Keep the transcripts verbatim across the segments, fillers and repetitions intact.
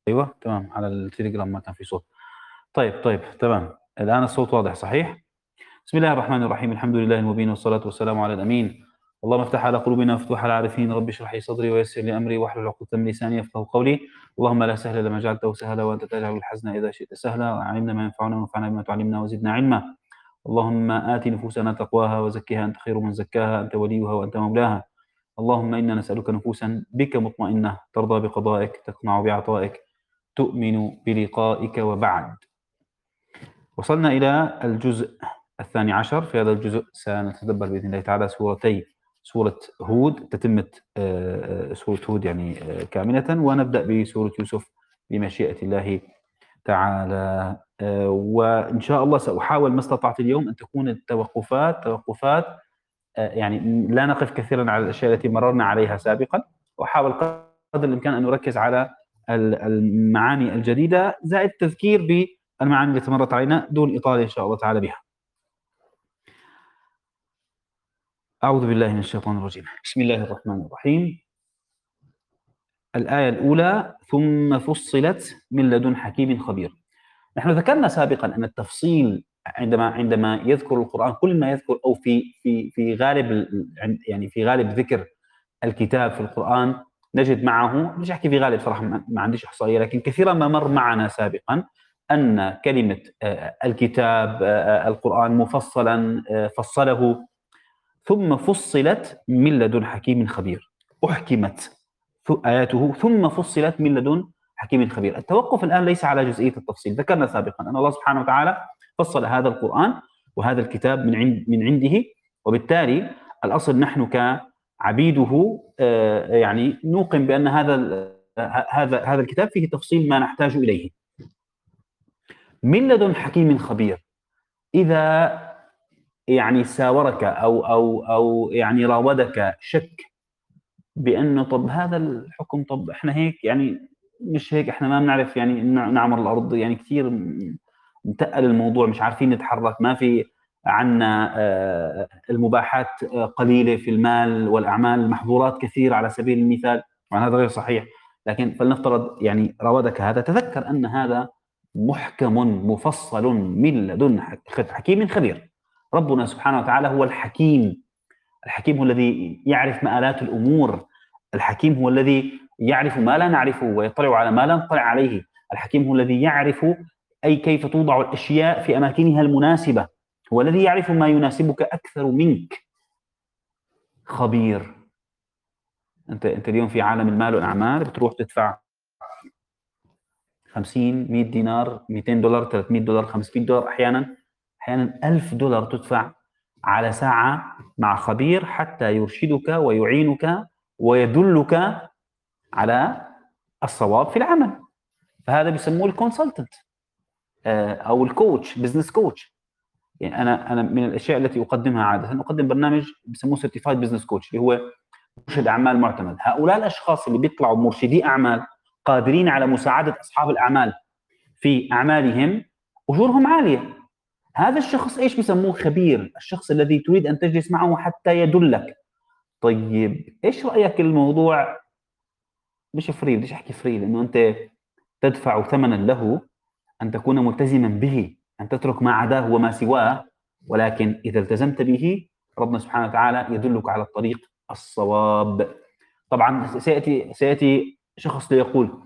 أيوه تمام، على التليجرام ما كان في صوت. طيب طيب تمام، الآن الصوت واضح صحيح؟ بسم الله الرحمن الرحيم، الحمد لله المبين والصلاة والسلام على الأمين. اللهم افتح على قلوبنا مفتوح العارفين، رب اشرح لي صدري ويسر لي أمري واحلل عقدة من لساني يفقهوا قولي. اللهم لا سهل إلا ما جعلته سهلا وأنت تجعل الحزن إذا شئت سهلا. علمنا ما ينفعنا وانفعنا بما تعلمنا وزدنا علما. اللهم آت نفوسنا تقواها وزكها أنت خير من زكاها، أنت وليها وأنت مولاها. اللهم إنا نسألك نفوسا بك مطمئنة ترضى بقضائك تقنع بعطائك تؤمن بلقائك. وبعد، وصلنا إلى الجزء الثاني عشر. في هذا الجزء سنتدبر بإذن الله تعالى سورتي سورة هود، تتمة سورة هود يعني كاملة، ونبدأ بسورة يوسف بمشيئة الله تعالى. وإن شاء الله سأحاول ما استطعت اليوم أن تكون التوقفات توقفات يعني لا نقف كثيرا على الأشياء التي مررنا عليها سابقا، وأحاول قدر الإمكان أن نركز على المعاني الجديدة زائد التذكير بالمعاني التي مرت علينا دون إطالة إن شاء الله تعالى بها. أعوذ بالله من الشيطان الرجيم، بسم الله الرحمن الرحيم. الآية الأولى: ثم فصلت من لدن حكيم خبير. نحن ذكرنا سابقا أن التفصيل عندما عندما يذكر القرآن، كل ما يذكر أو في في في غالب يعني في غالب ذكر الكتاب في القرآن نجد معه، مش أحكي في غالب صراحة ما عنديش إحصائية، لكن كثيرا ما مر معنا سابقا أن كلمة الكتاب القرآن مفصلا فصله، ثم فصلت من لدن حكيم خبير، أحكمت آياته ثم فصلت من لدن حكيم خبير. التوقف الآن ليس على جزئية التفصيل. ذكرنا سابقا أن الله سبحانه وتعالى فصل هذا القرآن وهذا الكتاب من عند من عنده، وبالتالي الأصل نحن كعبيده يعني نوقن بأن هذا هذا هذا الكتاب فيه تفصيل ما نحتاج إليه. من لدن حكيم خبير، إذا يعني ساورك أو أو أو يعني راودك شك بأنه طب هذا الحكم، طب احنا هيك يعني مش هيك، احنا ما بنعرف يعني نعمر الأرض، يعني كثير متقل الموضوع، مش عارفين نتحرك، ما في عنا المباحات قليلة في المال والأعمال، المحظورات كثير على سبيل المثال، وعن هذا غير صحيح، لكن فلنفترض يعني راودك هذا، تذكر أن هذا محكم مفصل من لدن حكيم خبير. ربنا سبحانه وتعالى هو الحكيم. الحكيم هو الذي يعرف مآلات الأمور. الحكيم هو الذي يعرف ما لا نعرفه ويطلع على ما لا نطلع عليه. الحكيم هو الذي يعرف أي كيف توضع الأشياء في أماكنها المناسبة. هو الذي يعرف ما يناسبك أكثر منك. خبير. أنت أنت اليوم في عالم المال والأعمال بتروح تدفع خمسين مئة دينار، مئتين دولار، ثلاثمئة دولار، خمسمئة دولار، أحيانا أحيانا ألف دولار تدفع على ساعة مع خبير حتى يرشدك ويعينك ويدلك على الصواب في العمل. فهذا بيسموه الكونسلتنت أو الكوتش، بزنس كوتش. يعني أنا أنا من الأشياء التي أقدمها عادة أقدم برنامج بيسموه سيرتيفايد بزنس كوتش، اللي هو مرشد أعمال معتمد. هؤلاء الأشخاص اللي بيطلعوا مرشدي أعمال قادرين على مساعدة أصحاب الأعمال في أعمالهم، أجورهم عالية. هذا الشخص إيش بيسموه؟ خبير. الشخص الذي تريد أن تجلس معه حتى يدلك. طيب إيش رأيك الموضوع مش فري؟ بديش أحكي فري لأنه أنت تدفع ثمنا له أن تكون ملتزما به، أن تترك ما عداه وما سواه، ولكن إذا التزمت به ربنا سبحانه وتعالى يدلك على الطريق الصواب. طبعا سيأتي سيأتي شخص ليقول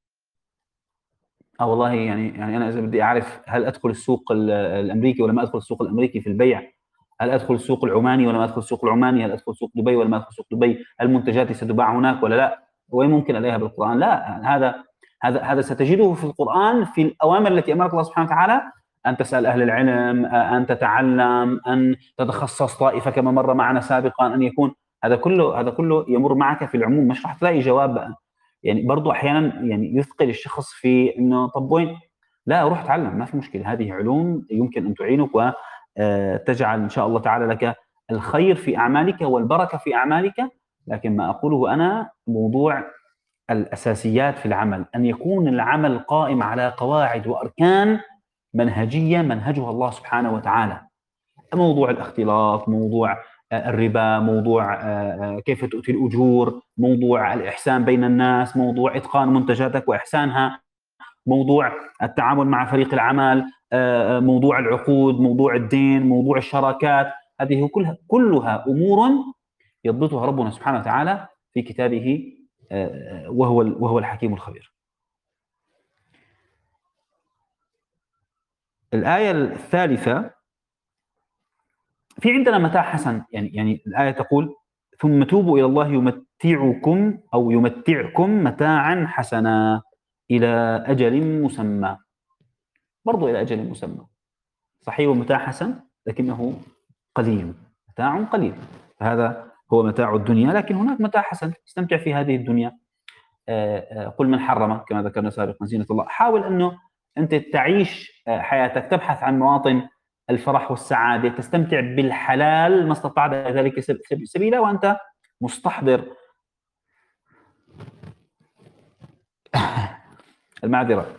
اه والله يعني يعني انا اذا بدي اعرف هل ادخل السوق الامريكي ولا ما ادخل السوق الامريكي في البيع، هل ادخل السوق العماني ولا ما ادخل السوق العماني، هل ادخل سوق دبي ولا ما ادخل سوق دبي، هل منتجاتي ستباع هناك ولا لا، وين ممكن الاقيها بالقران؟ لا، هذا هذا هذا ستجده في القران، في الاوامر التي امرك الله سبحانه وتعالى ان تسال اهل العلم، ان تتعلم، ان تتخصص طائفه كما مر معنا سابقا، ان يكون هذا كله هذا كله يمر معك في العموم، مش راح تلاقي جواب. يعني برضو احيانا يعني يثقل الشخص في انه طب وين؟ لا، روح تعلم، ما في مشكله، هذه علوم يمكن ان تعينك وتجعل ان شاء الله تعالى لك الخير في اعمالك والبركه في اعمالك. لكن ما اقوله انا موضوع الاساسيات في العمل، ان يكون العمل قائم على قواعد واركان منهجيه منهجها الله سبحانه وتعالى. موضوع الاختلاط، موضوع الربا، موضوع كيف تؤتي الأجور، موضوع الإحسان بين الناس، موضوع إتقان منتجاتك وإحسانها، موضوع التعامل مع فريق العمل، موضوع العقود، موضوع الدين، موضوع الشراكات. هذه كلها كلها أمور يضبطها ربنا سبحانه وتعالى في كتابه، وهو وهو الحكيم الخبير. الآية الثالثة، في عندنا متاع حسن، يعني يعني الآية تقول: ثم توبوا إلى الله يمتعكم أو يمتعكم متاعا حسنا إلى أجل مسمى. برضو إلى أجل مسمى، صحيح ومتاع حسن لكنه قليل، متاع قليل. هذا هو متاع الدنيا، لكن هناك متاع حسن استمتع في هذه الدنيا. قل من حرم، كما ذكرنا سابقا، زينة الله. حاول أنه أنت تعيش حياتك، تبحث عن مواطن الفرح والسعادة، تستمتع بالحلال ما استطعت ذلك سبيلا، وأنت مستحضر المعذرة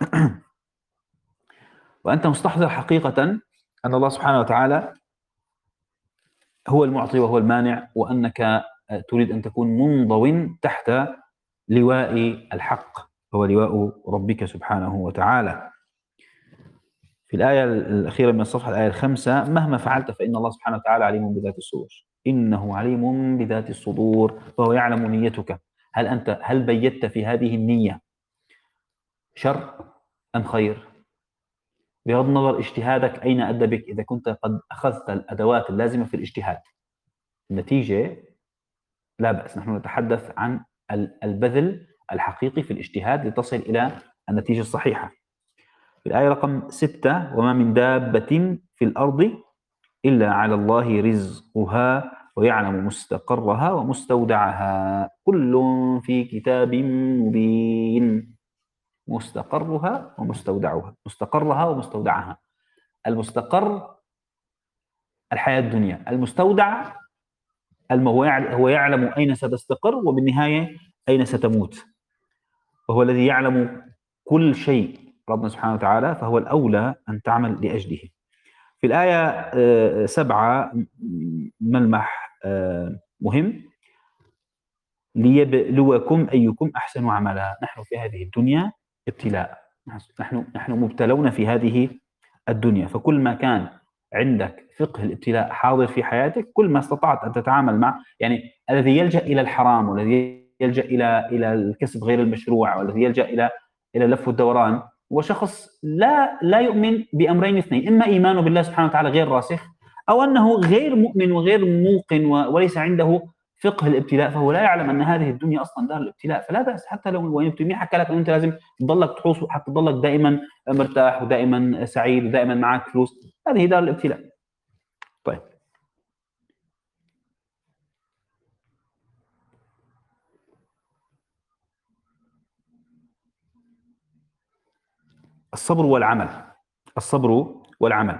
وأنت مستحضر حقيقة أن الله سبحانه وتعالى هو المعطي وهو المانع، وأنك تريد أن تكون منضوٍ تحت لواء الحق، هو لواء ربك سبحانه وتعالى. في الآية الأخيرة من الصفحة، الآية الخامسة: مهما فعلت فإن الله سبحانه وتعالى عليم بذات الصدور، إنه عليم بذات الصدور فهو يعلم نيتك. هل أنت هل بيت في هذه النية شر أم خير؟ بغض النظر اجتهادك أين أدى بك، إذا كنت قد أخذت الأدوات اللازمة في الاجتهاد، النتيجة لا بأس. نحن نتحدث عن البذل الحقيقي في الاجتهاد لتصل إلى النتيجة الصحيحة. في الآية رقم ستة: وما من دابة في الأرض إلا على الله رزقها ويعلم مستقرها ومستودعها كل في كتاب مبين. مستقرها ومستودعها، مستقرها ومستودعها. المستقر الحياة الدنيا، المستودع هو يعلم أين ستستقر وبالنهاية أين ستموت، وهو الذي يعلم كل شيء ربنا سبحانه وتعالى، فهو الأولى أن تعمل لأجله. في الآية سبعة ملمح مهم: ليبلوكم أيكم أحسن عملا. نحن في هذه الدنيا ابتلاء، نحن نحن مبتلون في هذه الدنيا، فكل ما كان عندك فقه الابتلاء حاضر في حياتك، كل ما استطعت أن تتعامل مع، يعني الذي يلجأ إلى الحرام، والذي يلجأ إلى إلى الكسب غير المشروع، والذي يلجأ إلى إلى اللف والدوران، هو شخص لا لا يؤمن بأمرين اثنين: إما إيمانه بالله سبحانه وتعالى غير راسخ، أو أنه غير مؤمن وغير موقن وليس عنده فقه الابتلاء، فهو لا يعلم أن هذه الدنيا أصلا دار الابتلاء. فلا بأس، حتى لو وين مين حكى لك أن أنت لازم تضلك تحوص حتى تضلك دائما مرتاح ودائما سعيد ودائما معك فلوس، هذه دار الابتلاء. طيب، الصبر والعمل. الصبر والعمل.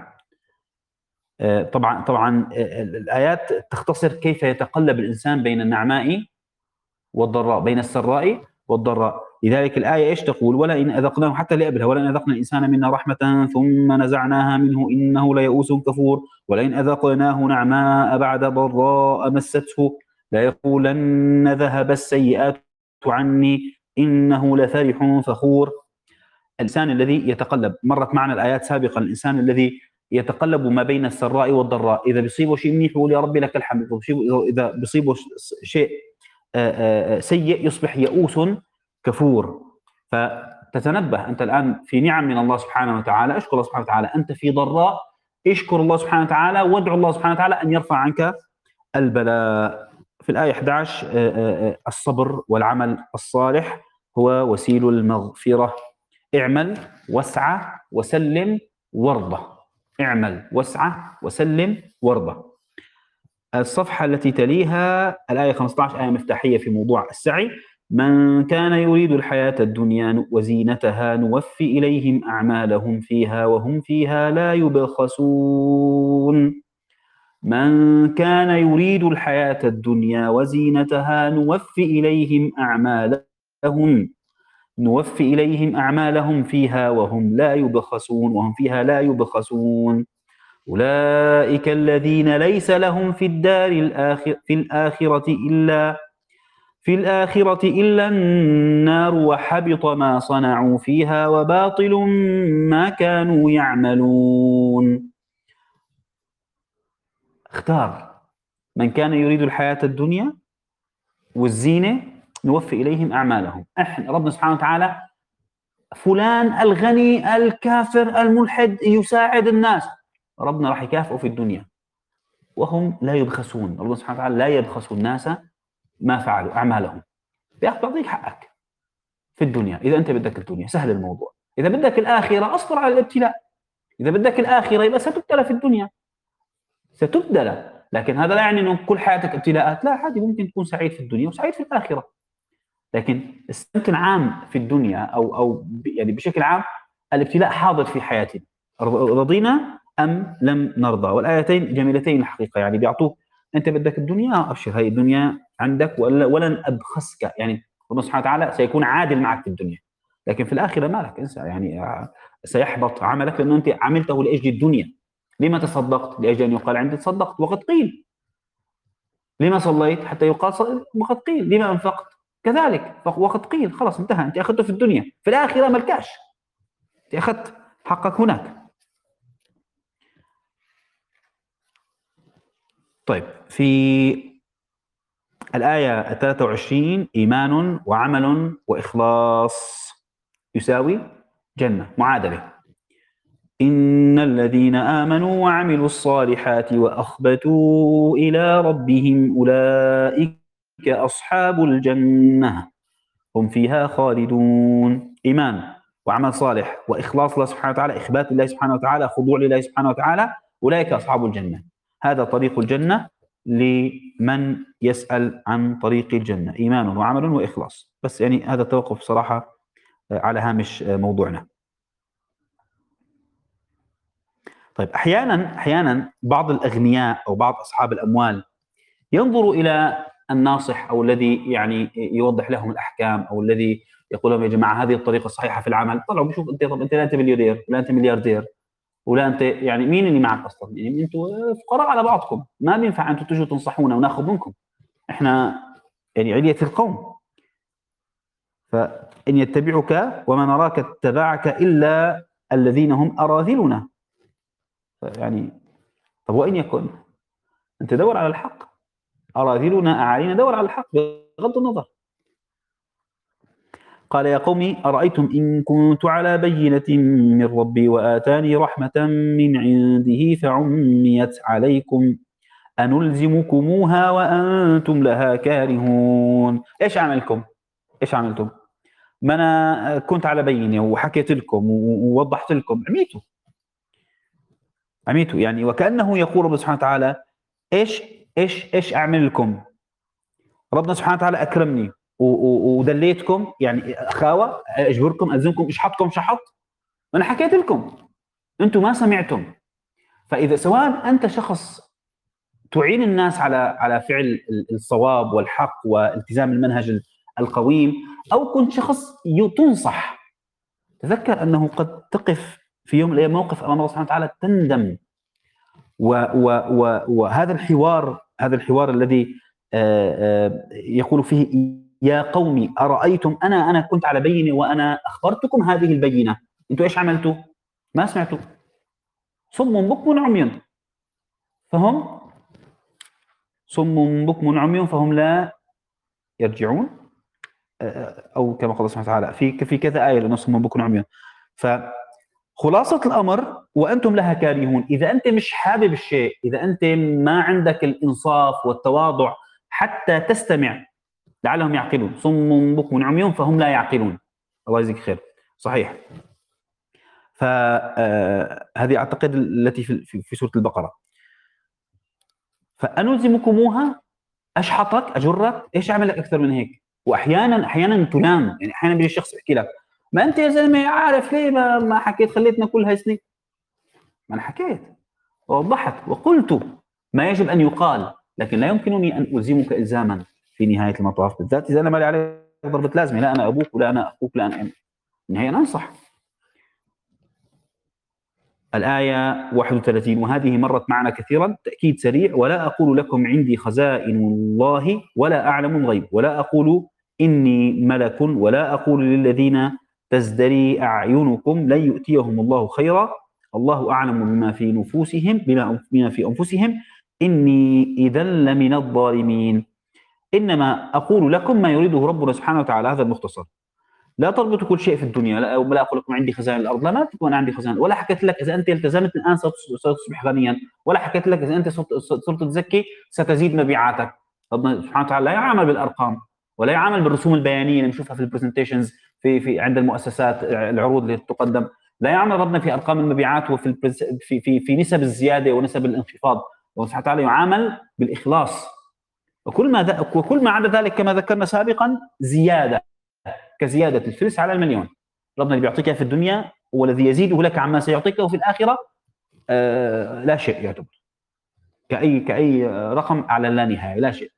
طبعا طبعا الآيات تختصر كيف يتقلب الإنسان بين النعماء والضراء، بين السراء والضراء. لذلك الآية إيش تقول؟ ولئن أذقناه، حتى اللي قبلها: ولئن أذقنا الإنسان منا رحمة ثم نزعناها منه إنه ليئوس كفور، ولئن أذقناه نعماء بعد ضراء مسته ليقولن ذهب السيئات عني إنه لفرح فخور. الإنسان الذي يتقلب، مرت معنا الآيات سابقا، الإنسان الذي يتقلب ما بين السراء والضراء، إذا بيصيبه شيء منيح يقول يا ربي لك الحمد، إذا بيصيبه شيء سيء يصبح يئوس كفور. فتتنبه أنت الآن في نعم من الله سبحانه وتعالى، اشكر الله سبحانه وتعالى. أنت في ضراء، اشكر الله سبحانه وتعالى وادعو الله سبحانه وتعالى أن يرفع عنك البلاء. في الآية أحد عشر: الصبر والعمل الصالح هو وسيل المغفرة. اعمل واسعى وسلم وارضى. اعمل واسعى وسلم وارضى. الصفحة التي تليها الآية خمسة عشر، آية مفتاحية في موضوع السعي: من كان يريد الحياة الدنيا وزينتها نوفي إليهم أعمالهم فيها وهم فيها لا يبخسون. من كان يريد الحياة الدنيا وزينتها نوفي إليهم أعمالهم نوفي إليهم أعمالهم فيها وهم لا يبخسون وهم فيها لا يبخسون. أولئك الذين ليس لهم في الدار الآخر في الآخرة إلا في الآخرة إلا النار وحبط ما صنعوا فيها وباطل ما كانوا يعملون. اختار من كان يريد الحياة الدنيا والزينة نوفي إليهم أعمالهم. احنا ربنا سبحانه وتعالى فلان الغني الكافر الملحد يساعد الناس، ربنا راح يكافئه في الدنيا وهم لا يبخسون. ربنا سبحانه وتعالى لا يبخس الناس ما فعلوا أعمالهم، بيعطيك حقك في الدنيا. إذا أنت بدك الدنيا سهل الموضوع، إذا بدك الآخرة أصبر على الابتلاء. إذا بدك الآخرة يبقى ستبتلى في الدنيا، ستبتلى، لكن هذا لا يعني أنه كل حياتك ابتلاءات، لا، عادي ممكن تكون سعيد في الدنيا وسعيد في الآخرة. لكن السمت العام في الدنيا أو أو يعني بشكل عام الابتلاء حاضر في حياتنا، رضينا أم لم نرضى. والآيتين جميلتين الحقيقة، يعني بيعطوك أنت بدك الدنيا أبشر، هاي الدنيا عندك ولن أبخسك. يعني الله سبحانه وتعالى سيكون عادل معك في الدنيا، لكن في الآخرة ما لك انسى، يعني سيحبط عملك لأنه أنت عملته لأجل الدنيا. لما تصدقت؟ لأجل أن يقال عندي تصدقت وقد قيل. لما صليت؟ حتى يقال وقد قيل. لما أنفقت؟ كذلك وقد قيل. خلاص انتهى، أنت أخذته في الدنيا، في الآخرة ملكاش، أنت أخذت حقك هناك. طيب، في الآية ثلاثة وعشرين إيمان وعمل وإخلاص يساوي جنة، معادلة. إن الذين آمنوا وعملوا الصالحات وأخبتوا إلى ربهم أولئك أصحاب الجنة هم فيها خالدون. إيمان وعمل صالح وإخلاص الله سبحانه وتعالى، إخبات الله سبحانه وتعالى، خضوع لله سبحانه وتعالى، أولئك أصحاب الجنة. هذا طريق الجنة لمن يسأل عن طريق الجنة، إيمان وعمل وإخلاص. بس يعني هذا التوقف صراحة على هامش موضوعنا. طيب، أحيانا أحيانا بعض الأغنياء أو بعض أصحاب الأموال ينظروا إلى الناصح أو الذي يعني يوضح لهم الأحكام أو الذي يقول لهم يا جماعة هذه الطريقة الصحيحة في العمل. طلعوا بشوف أنت، طب أنت لا أنت مليونير ولا أنت ملياردير ولا أنت، يعني مين اللي معك أصلا؟ يعني أنتم فقراء على بعضكم، ما بينفع أنتم تجوا تنصحونا وناخذ منكم، إحنا يعني علية القوم. فإن يتبعك وما نراك اتبعك إلا الذين هم أراذلنا. يعني طب وإن يكن أنت دور على الحق، أراذلنا أعالينا، دور على الحق بغض النظر. قال يا قوم أرأيتم إن كنت على بينة من ربي وآتاني رحمة من عنده فعميت عليكم أنلزمكموها وأنتم لها كارهون. إيش عملكم؟ إيش عملتم؟ ما أنا كنت على بينة وحكيت لكم ووضحت لكم، عميتوا عميتوا يعني. وكأنه يقول رب سبحانه وتعالى إيش إيش إيش أعمل لكم؟ ربنا سبحانه وتعالى أكرمني ودليتكم، يعني أخاوة أجبركم ألزمكم إشحطكم شحط؟ أنا حكيت لكم أنتم ما سمعتم. فإذا سواء أنت شخص تعين الناس على على فعل الصواب والحق والتزام المنهج القويم، أو كنت شخص تنصح، تذكر أنه قد تقف في يوم من الأيام موقف أمام الله سبحانه وتعالى تندم. وهذا الحوار هذا الحوار الذي يقول فيه يا قومي أرأيتم، أنا أنا كنت على بينة وأنا أخبرتكم هذه البينة، أنتوا إيش عملتوا؟ ما سمعتوا. صم بكم عمي فهم صم بكم عمي فهم لا يرجعون، أو كما قال سبحانه وتعالى في في كذا آية لأنه صم بكم عمي. فخلاصة الأمر وأنتم لها كارهون. إذا أنت مش حابب الشيء، إذا أنت ما عندك الإنصاف والتواضع حتى تستمع لعلهم يعقلون، صم بكم عمي فهم لا يعقلون. الله يجزيك خير، صحيح. فهذه أعتقد التي في في سورة البقرة. فأنلزمكموها، أشحطك أجرك، إيش أعمل لك أكثر من هيك؟ وأحيانا أحيانا تلام، يعني أحيانا بيجي الشخص يحكي لك ما أنت يا زلمة عارف ليه ما, ما حكيت خليتنا كل هاي سنين؟ ما أنا حكيت ووضحت وقلت ما يجب أن يقال، لكن لا يمكنني أن ألزمك إلزاما في نهاية المطاف، بالذات إذا أنا ما لي عليه ضربة لازمة. لا أنا أبوك ولا أنا أخوك، لا أنا النهاية أنا أنصح. الآية واحد وثلاثين: وهذه مرت معنا كثيرا، تأكيد سريع: ولا أقول لكم عندي خزائن الله ولا أعلم الغيب ولا أقول إني ملك ولا أقول للذين تزدري أعينكم لن يؤتيهم الله خيرا الله أعلم بما في نفوسهم بما في أنفسهم إني إذا لمن الظالمين. إنما أقول لكم ما يريده ربنا سبحانه وتعالى. هذا المختصر. لا تربطوا كل شيء في الدنيا. لا, لا أقول لكم عندي خزائن الأرض. لا، ما تكون عندي خزائن. ولا حكيت لك إذا أنت التزمت الآن ستصبح غنيا. ولا حكيت لك إذا أنت صرت تزكي ستزيد مبيعاتك. ربنا سبحانه وتعالى لا يعامل بالأرقام ولا يعامل بالرسوم البيانية اللي نشوفها في البرزنتيشنز في في عند المؤسسات، العروض اللي تقدم. لا يعامل ربنا في أرقام المبيعات وفي في في في نسب الزيادة ونسب الانخفاض. سبحانه وتعالى يعامل بالإخلاص. وكل ما وكل ما عدا ذلك كما ذكرنا سابقا زيادة، كزيادة الفلس على المليون. ربنا اللي بيعطيك في الدنيا هو الذي يزيده لك عما سيعطيك وفي الآخرة آه لا شيء يعتبر، كأي كأي رقم على لا نهاية، لا شيء.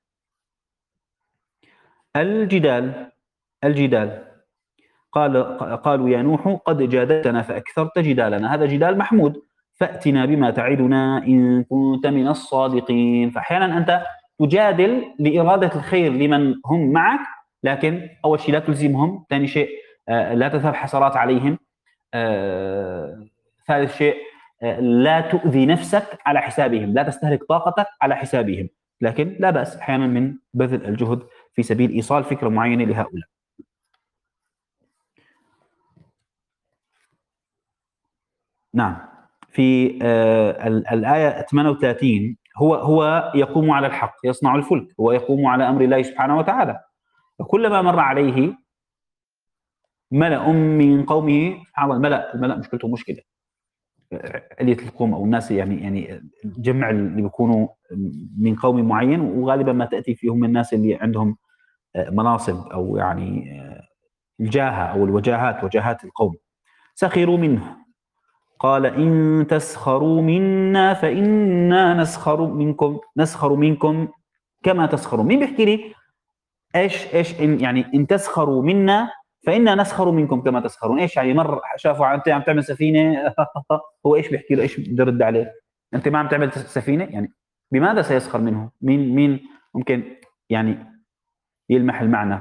الجدال الجدال قال قالوا يا نوح قد جادلتنا فأكثرت جدالنا. هذا جدال محمود. فأتنا بما تعدنا إن كنت من الصادقين. فأحيانا أنت تجادل لإرادة الخير لمن هم معك، لكن أول شيء لا تلزمهم، ثاني شيء آه لا تذهب حسرات عليهم، آه ثالث شيء آه لا تؤذي نفسك على حسابهم، لا تستهلك طاقتك على حسابهم. لكن لا بأس أحيانا من بذل الجهد في سبيل إيصال فكرة معينة لهؤلاء. نعم. في آه الآية ثمانية وثلاثين: هو هو يقوم على الحق يصنع الفلك، هو يقوم على أمر الله سبحانه وتعالى. فكلما مر عليه ملأ من قومه، سبحان الله، الملأ الملأ مشكلته مشكلة علية القوم أو الناس، يعني يعني جمع اللي بيكونوا من قوم معين، وغالبا ما تأتي فيهم الناس اللي عندهم مناصب أو يعني الجاهة أو الوجاهات، وجاهات القوم. سخروا منه قال إن تسخروا منا فإنا نسخر منكم نسخر منكم كما تسخرون. مين بيحكي لي ايش ايش إن يعني ان تسخروا منا فإنا نسخر منكم كما تسخرون؟ ايش يعني؟ مر شافوا انت عم تعمل سفينه هو ايش بيحكي له؟ ايش بده يرد عليه؟ انت ما عم تعمل سفينه؟ يعني بماذا سيسخر منه؟ مين مين ممكن يعني يلمح المعنى؟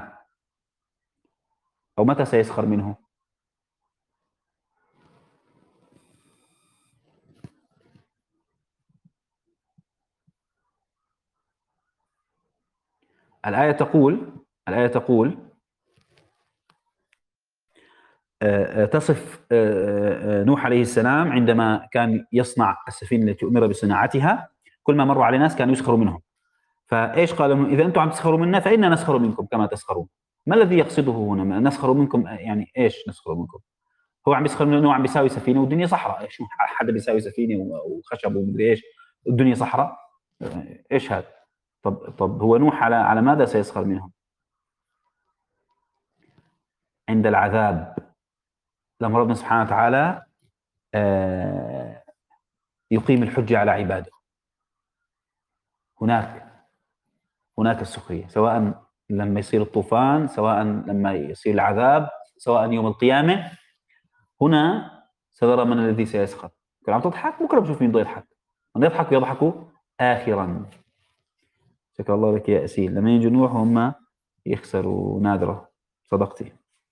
او متى سيسخر منه؟ الآية تقول الآية تقول تصف نوح عليه السلام عندما كان يصنع السفينة التي أمر بصناعتها، كل ما مروا على ناس كانوا يسخروا منهم. فإيش قال لهم؟ إذا أنتم عم تسخروا منا فإنا نسخر منكم كما تسخرون. ما الذي يقصده هنا؟ نسخر منكم يعني إيش نسخر منكم؟ هو عم يسخر منه، عم بيساوي سفينة والدنيا صحراء. إيش حدا بيساوي سفينة وخشب ومدري إيش؟ الدنيا صحراء. إيش هذا؟ طب طب هو نوح على على ماذا سيسخر منهم؟ عند العذاب، لما ربنا سبحانه وتعالى يقيم الحجة على عباده، هناك هناك السخرية، سواء لما يصير الطوفان، سواء لما يصير العذاب، سواء يوم القيامة. هنا سنرى من الذي سيسخر. كل عم تضحك، بكره بشوف مين بده يضحك. من يضحك يضحكوا آخرا. شكرا الله لك يا أسيل. لما يجوا نوح هم يخسروا نادرة. صدقتي.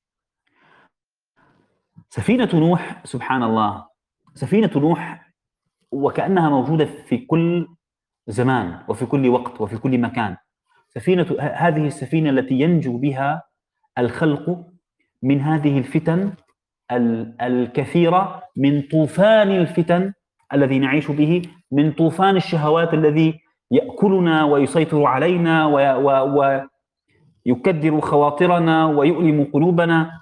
سفينة نوح، سبحان الله، سفينة نوح وكأنها موجودة في كل زمان وفي كل وقت وفي كل مكان. سفينة هذه السفينة التي ينجو بها الخلق من هذه الفتن الكثيرة، من طوفان الفتن الذي نعيش به، من طوفان الشهوات الذي يأكلنا ويسيطر علينا ويكدر خواطرنا ويؤلم قلوبنا.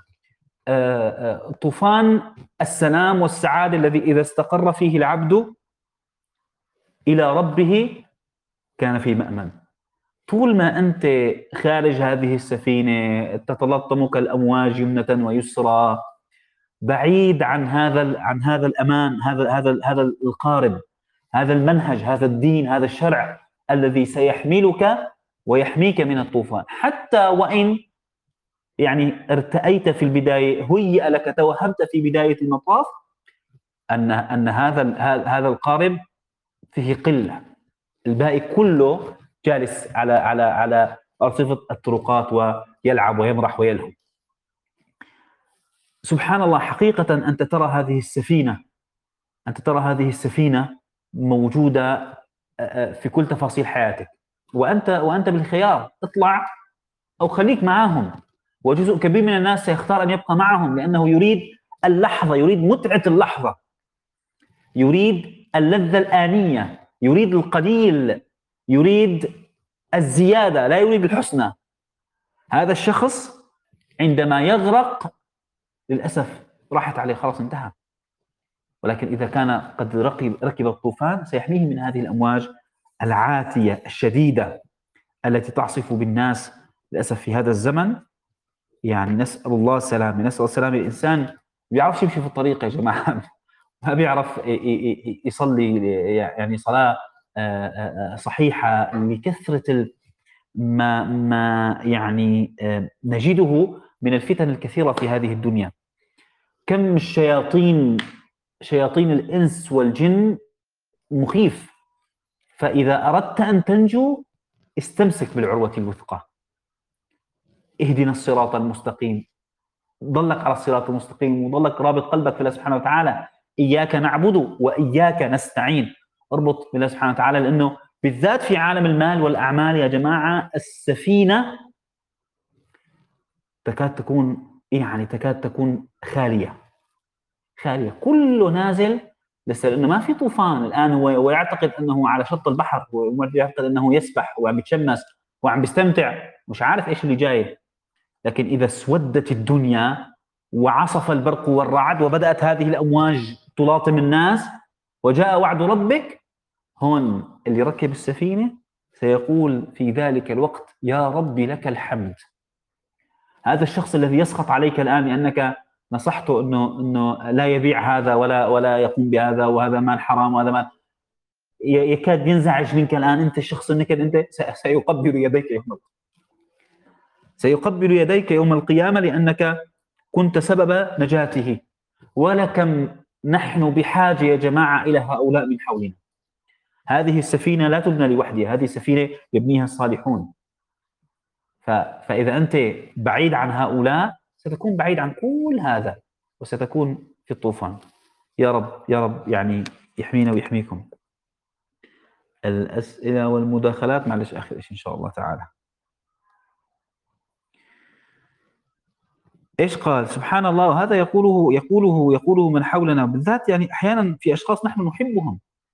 طوفان السلام والسعادة الذي إذا استقر فيه العبد إلى ربه كان في مأمن. طول ما أنت خارج هذه السفينة تتلطمك الأمواج يمنة ويسرى، بعيد عن هذا عن هذا الأمان، هذا هذا هذا القارب، هذا المنهج، هذا الدين، هذا الشرع الذي سيحملك ويحميك من الطوفان. حتى وإن يعني ارتأيت في البداية، هيئ لك، توهمت في بداية المطاف أن أن هذا هذا القارب فيه قلة، الباقي كله جالس على على على أرصفة الطرقات ويلعب ويمرح ويلهو. سبحان الله، حقيقة أنت ترى هذه السفينة أنت ترى هذه السفينة موجودة في كل تفاصيل حياتك، وأنت وأنت بالخيار، اطلع أو خليك معاهم. وجزء كبير من الناس سيختار أن يبقى معهم لأنه يريد اللحظة، يريد متعة اللحظة، يريد اللذة الآنية، يريد القليل، يريد الزيادة، لا يريد الحسنى. هذا الشخص عندما يغرق للأسف راحت عليه، خلاص انتهى. ولكن إذا كان قد ركب ركب الطوفان سيحميه من هذه الأمواج العاتية الشديدة التي تعصف بالناس للأسف في هذا الزمن. يعني نسأل الله السلامة، نسأل السلامة. الإنسان ما بيعرفش يمشي في الطريق يا جماعة، ما بيعرف يصلي يعني صلاة صحيحة لكثرة ما ما يعني نجده من الفتن الكثيرة في هذه الدنيا. كم الشياطين، شياطين الإنس والجن مخيف. فإذا أردت أن تنجو استمسك بالعروة الوثقى، اهدنا الصراط المستقيم، ضلك على الصراط المستقيم وضلك رابط قلبك في الله سبحانه وتعالى. إياك نعبد وإياك نستعين، اربط بالله سبحانه وتعالى، لأنه بالذات في عالم المال والأعمال يا جماعة السفينة تكاد تكون يعني تكاد تكون خالية خالية، كله نازل لسه، لأنه ما في طوفان الآن. هو ويعتقد أنه على شط البحر، ويعتقد أنه يسبح وعم يتشمس وعم بيستمتع، مش عارف إيش اللي جاي. لكن إذا اسودت الدنيا وعصف البرق والرعد وبدأت هذه الأمواج تلاطم الناس وجاء وعد ربك، هون اللي ركب السفينة سيقول في ذلك الوقت يا ربي لك الحمد. هذا الشخص الذي يسخط عليك الآن لأنك نصحته إنه إنه لا يبيع هذا ولا ولا يقوم بهذا، وهذا مال حرام وهذا مال، يكاد ينزعج منك الآن. أنت الشخص النكد، أنت سيقبل يديك يوم سيقبل يديك يوم القيامة لأنك كنت سبب نجاته. ولكم نحن بحاجة يا جماعة إلى هؤلاء من حولنا. هذه السفينة لا تبنى لوحدها، هذه السفينة يبنيها الصالحون. فإذا أنت بعيد عن هؤلاء ستكون بعيد عن كل هذا وستكون في الطوفان. يا رب يا رب يعني يحمينا ويحميكم. الأسئلة والمداخلات معلش آخر إيش إن شاء الله تعالى. إيش قال؟ سبحان الله، وهذا يقوله يقوله يقوله من حولنا بالذات. يعني أحيانا في أشخاص نحن نحبهم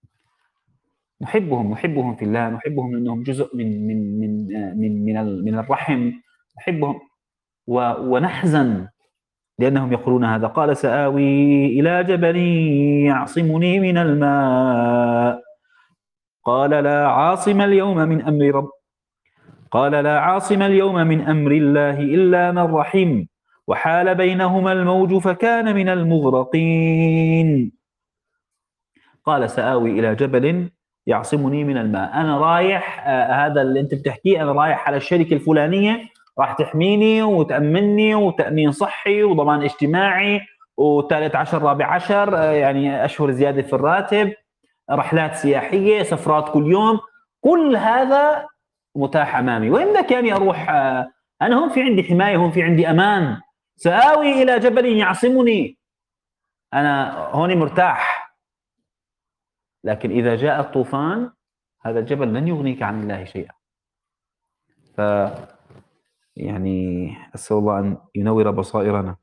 نحبهم نحبهم في الله، نحبهم لأنهم جزء من من من من من, من الرحم، نحبهم ونحزن لأنهم يقولون هذا. قال سآوي إلى جبل يعصمني من الماء قال لا عاصم اليوم من أمر رب قال لا عاصم اليوم من أمر الله إلا من رحم وحال بينهما الموج فكان من المغرقين. قال سآوي إلى جبل يعصمني من الماء، أنا رايح آه هذا اللي أنت بتحكيه، أنا رايح على الشركة الفلانية راح تحميني وتأمني وتأمين صحي وضمان اجتماعي وثالث عشر رابع عشر آه يعني أشهر زيادة في الراتب، رحلات سياحية، سفرات كل يوم، كل هذا متاح أمامي. وين بدك يعني أروح؟ آه أنا هون في عندي حماية، هون في عندي أمان. سآوي إلى جبل يعصمني، أنا هون مرتاح. لكن إذا جاء الطوفان هذا الجبل لن يغنيك عن الله شيئا. ف يعني أسأل الله أن ينور بصائرنا.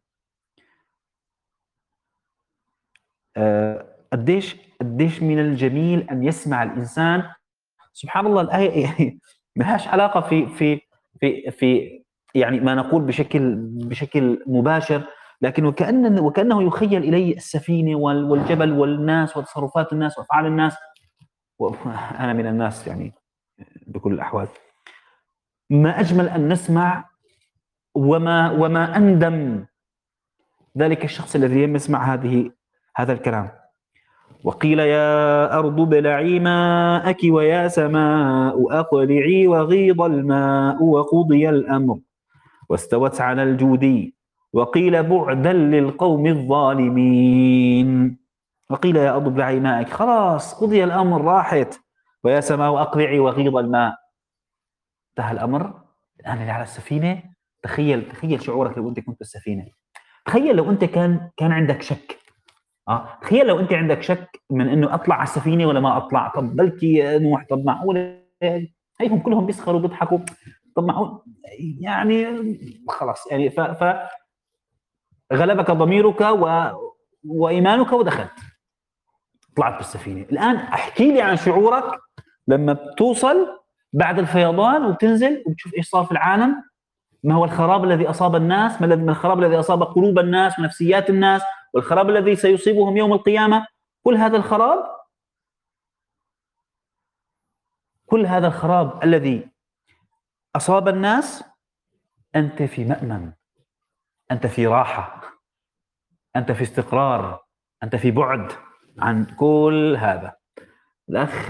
قديش قديش من الجميل أن يسمع الإنسان. سبحان الله، الآية يعني ما لهاش علاقة في في في في يعني ما نقول بشكل بشكل مباشر، لكن وكأن وكأنه يخيل إلي السفينة والجبل والناس وتصرفات الناس وأفعال الناس، وأنا من الناس يعني بكل الأحوال. ما أجمل أن نسمع وما وما أندم ذلك الشخص الذي يسمع هذه هذا الكلام. وقيل يا أرض ابلعي ماءك ويا سماء أقلعي وغيض الماء وقضي الأمر واستوت على الجودي وقيل بعدا للقوم الظالمين. وقيل يا أرض ابلعي ماءك، خلاص قضي الأمر، راحت. ويا سماء أقلعي وغيض الماء، انتهى الأمر. الآن اللي على السفينة، تخيل تخيل شعورك لو أنت كنت بالسفينة. تخيل لو أنت كان كان عندك شك. اه تخيل لو أنت عندك شك من إنه أطلع على السفينة ولا ما أطلع. طب بلكي نوح، طب معقول هيهم كلهم بيسخروا وبيضحكوا، طب معقول يعني خلاص يعني ف, ف غلبك ضميرك و... وإيمانك ودخلت، طلعت بالسفينة. الآن احكي لي عن شعورك لما بتوصل بعد الفيضان وبتنزل وبتشوف ايش صار في العالم، ما هو الخراب الذي اصاب الناس، ما الخراب الذي اصاب قلوب الناس ونفسيات الناس، والخراب الذي سيصيبهم يوم القيامة. كل هذا الخراب، كل هذا الخراب الذي اصاب الناس، انت في مأمن، انت في راحة، انت في استقرار، انت في بعد عن كل هذا. الاخ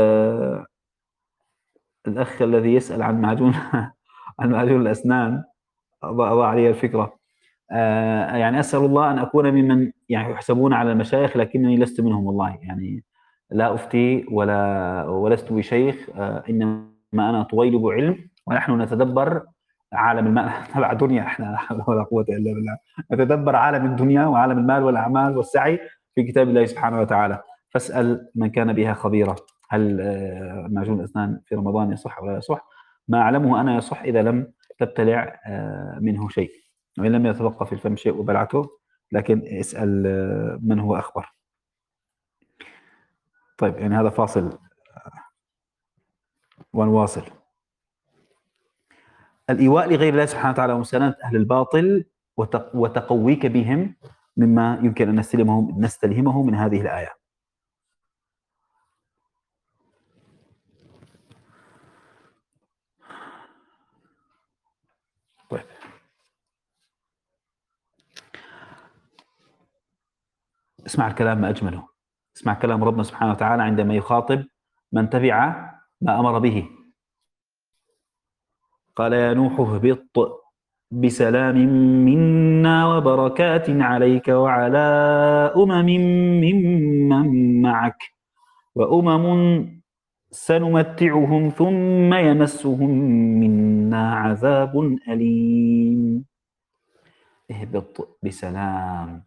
الاخ الذي يسأل عن معجون عن معجون الاسنان اضاع علي الفكرة. آه يعني أسأل الله أن أكون ممن يعني يحسبون على المشايخ، لكنني لست منهم والله. يعني لا أفتي ولا ولست بشيخ، آه إنما أنا طويلب علم، ونحن نتدبر عالم المال تبع دنيا. احنا لا حول ولا قوة إلا بالله. نتدبر عالم الدنيا وعالم المال والأعمال والسعي في كتاب الله سبحانه وتعالى. فاسأل من كان بها خبيرا. هل آه معجون الأسنان في رمضان يصح ولا يصح؟ ما أعلمه أنا يصح إذا لم تبتلع آه منه شيء، وإن لم يتبقى في الفم شيء وبلعته. لكن اسأل من هو أخبر. طيب يعني هذا فاصل ونواصل. الإيواء لغير الله سبحانه وتعالى ومساندة أهل الباطل وتقويك بهم مما يمكن أن نستلهمه نستلهمه من هذه الآية. طيب اسمع الكلام ما أجمله. اسمع كلام ربنا سبحانه وتعالى عندما يخاطب من تبع ما أمر به. قال يا نوح اهبط بسلام منا وبركات عليك وعلى أمم ممن معك وأمم سنمتعهم ثم يمسهم منا عذاب أليم. اهبط بسلام.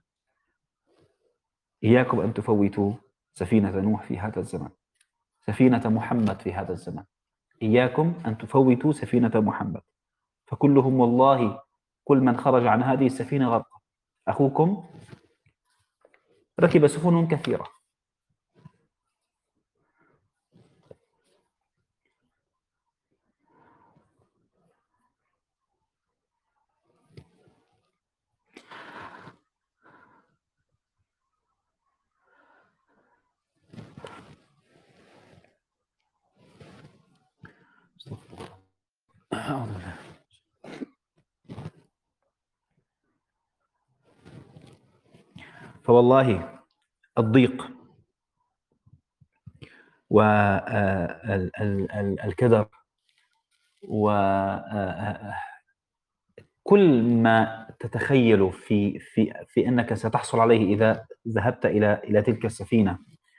إياكم أن تفوتوا سفينة نوح في هذا الزمن، سفينة محمد في هذا الزمن. إياكم أن تفوتوا سفينة محمد، فكلهم والله كل من خرج عن هذه السفينة غرق. أخوكم ركب سفن كثيرة، فوالله الضيق والكدر وكل ما تتخيل في في في انك ستحصل عليه اذا ذهبت الى الى تلك السفينه،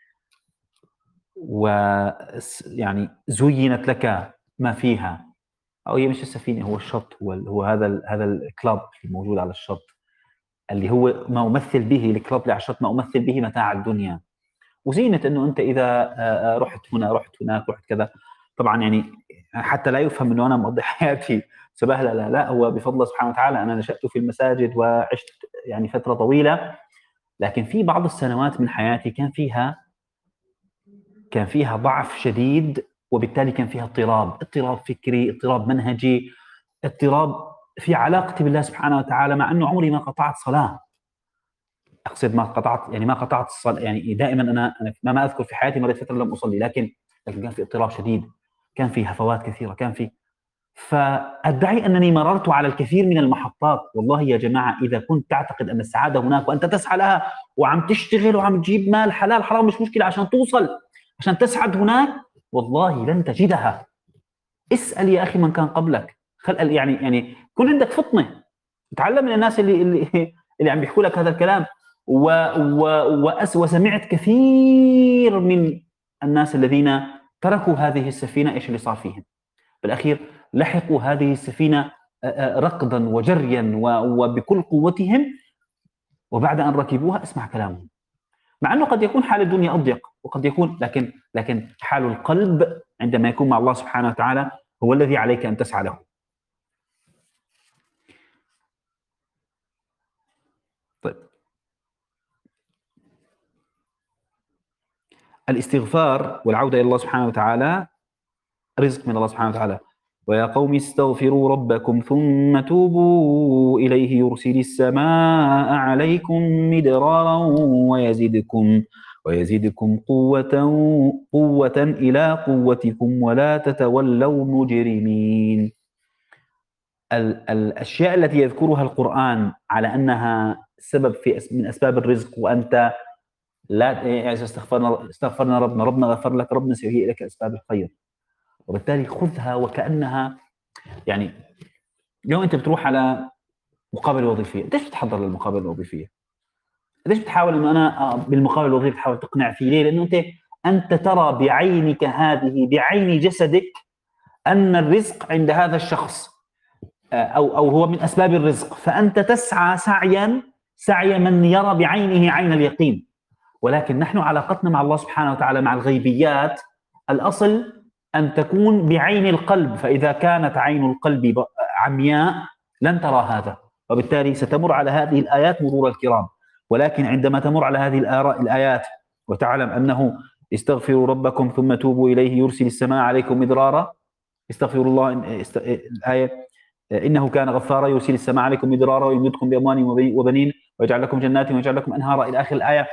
ويعني زينت لك ما فيها، او هي مش السفينه، هو الشط، هو هو هذا هذا الكلاب الموجود على الشط، اللي هو ما امثل به الكلاب اللي على الشط، ما امثل به متاع الدنيا. وزينة انه انت اذا رحت هنا رحت هناك رحت كذا. طبعا يعني حتى لا يفهم انه انا مقضي حياتي سبهلله، لا لا، هو بفضل الله سبحانه وتعالى انا نشأت في المساجد وعشت يعني فترة طويلة، لكن في بعض السنوات من حياتي كان فيها كان فيها ضعف شديد، وبالتالي كان فيها اضطراب، اضطراب فكري، اضطراب منهجي، اضطراب في علاقتي بالله سبحانه وتعالى، مع انه عمري ما قطعت صلاة. اقصد ما قطعت يعني ما قطعت الصلاة، يعني دائما انا انا ما, ما اذكر في حياتي مرت فتره لم اصلي، لكن لكن كان في اضطراب شديد، كان في هفوات كثيره، كان في فادعي انني مررت على الكثير من المحطات. والله يا جماعه اذا كنت تعتقد ان السعاده هناك وانت تسعى لها وعم تشتغل وعم تجيب مال حلال حرام مش مشكله عشان توصل، عشان تسعد هناك، والله لن تجدها. اسال يا اخي من كان قبلك، خل يعني يعني كن عندك فطنه، تعلم من الناس اللي اللي اللي عم بيحكوا لك هذا الكلام. و و وأس وسمعت كثير من الناس الذين تركوا هذه السفينة إيش اللي صار فيهم بالأخير. لحقوا هذه السفينة ركضا وجريا وبكل قوتهم، وبعد أن ركبوها اسمع كلامهم، مع أنه قد يكون حال الدنيا أضيق وقد يكون لكن لكن حال القلب عندما يكون مع الله سبحانه وتعالى هو الذي عليك أن تسعى له. طيب، الاستغفار والعودة إلى الله سبحانه وتعالى رزق من الله سبحانه وتعالى. ويا قوم استغفروا ربكم ثم توبوا إليه يرسل السماء عليكم مدرارا ويزدكم ويزدكم قوة قوة إلى قوتكم ولا تتولوا مجرمين. الأشياء التي يذكرها القرآن على أنها سبب في من أسباب الرزق، وأنت لا يعني استغفرنا استغفرنا ربنا ربنا غفر لك ربنا سيهيئ لك أسباب الخير، وبالتالي خذها وكأنها يعني لو أنت بتروح على مقابلة وظيفية، ليش بتحضر للمقابلة الوظيفية؟ ليش بتحاول إنه أنا بالمقابلة الوظيفية تحاول تقنع فيه؟ ليه؟ لأنه أنت أنت ترى بعينك هذه بعين جسدك أن الرزق عند هذا الشخص أو أو هو من أسباب الرزق، فأنت تسعى سعيا سعي من يرى بعينه عين اليقين. ولكن نحن علاقتنا مع الله سبحانه وتعالى مع الغيبيات الأصل أن تكون بعين القلب، فإذا كانت عين القلب عمياء لن ترى هذا، وبالتالي ستمر على هذه الآيات مرور الكرام. ولكن عندما تمر على هذه الآيات وتعلم أنه استغفروا ربكم ثم توبوا إليه يرسل السماء عليكم مدرارا، استغفروا الله الآية إنه كان غفارا يرسل السماء عليكم مدرارا ويمدكم بأموال وبنين ويجعل لكم جنات ويجعل لكم أنهارا إلى آخر الآية.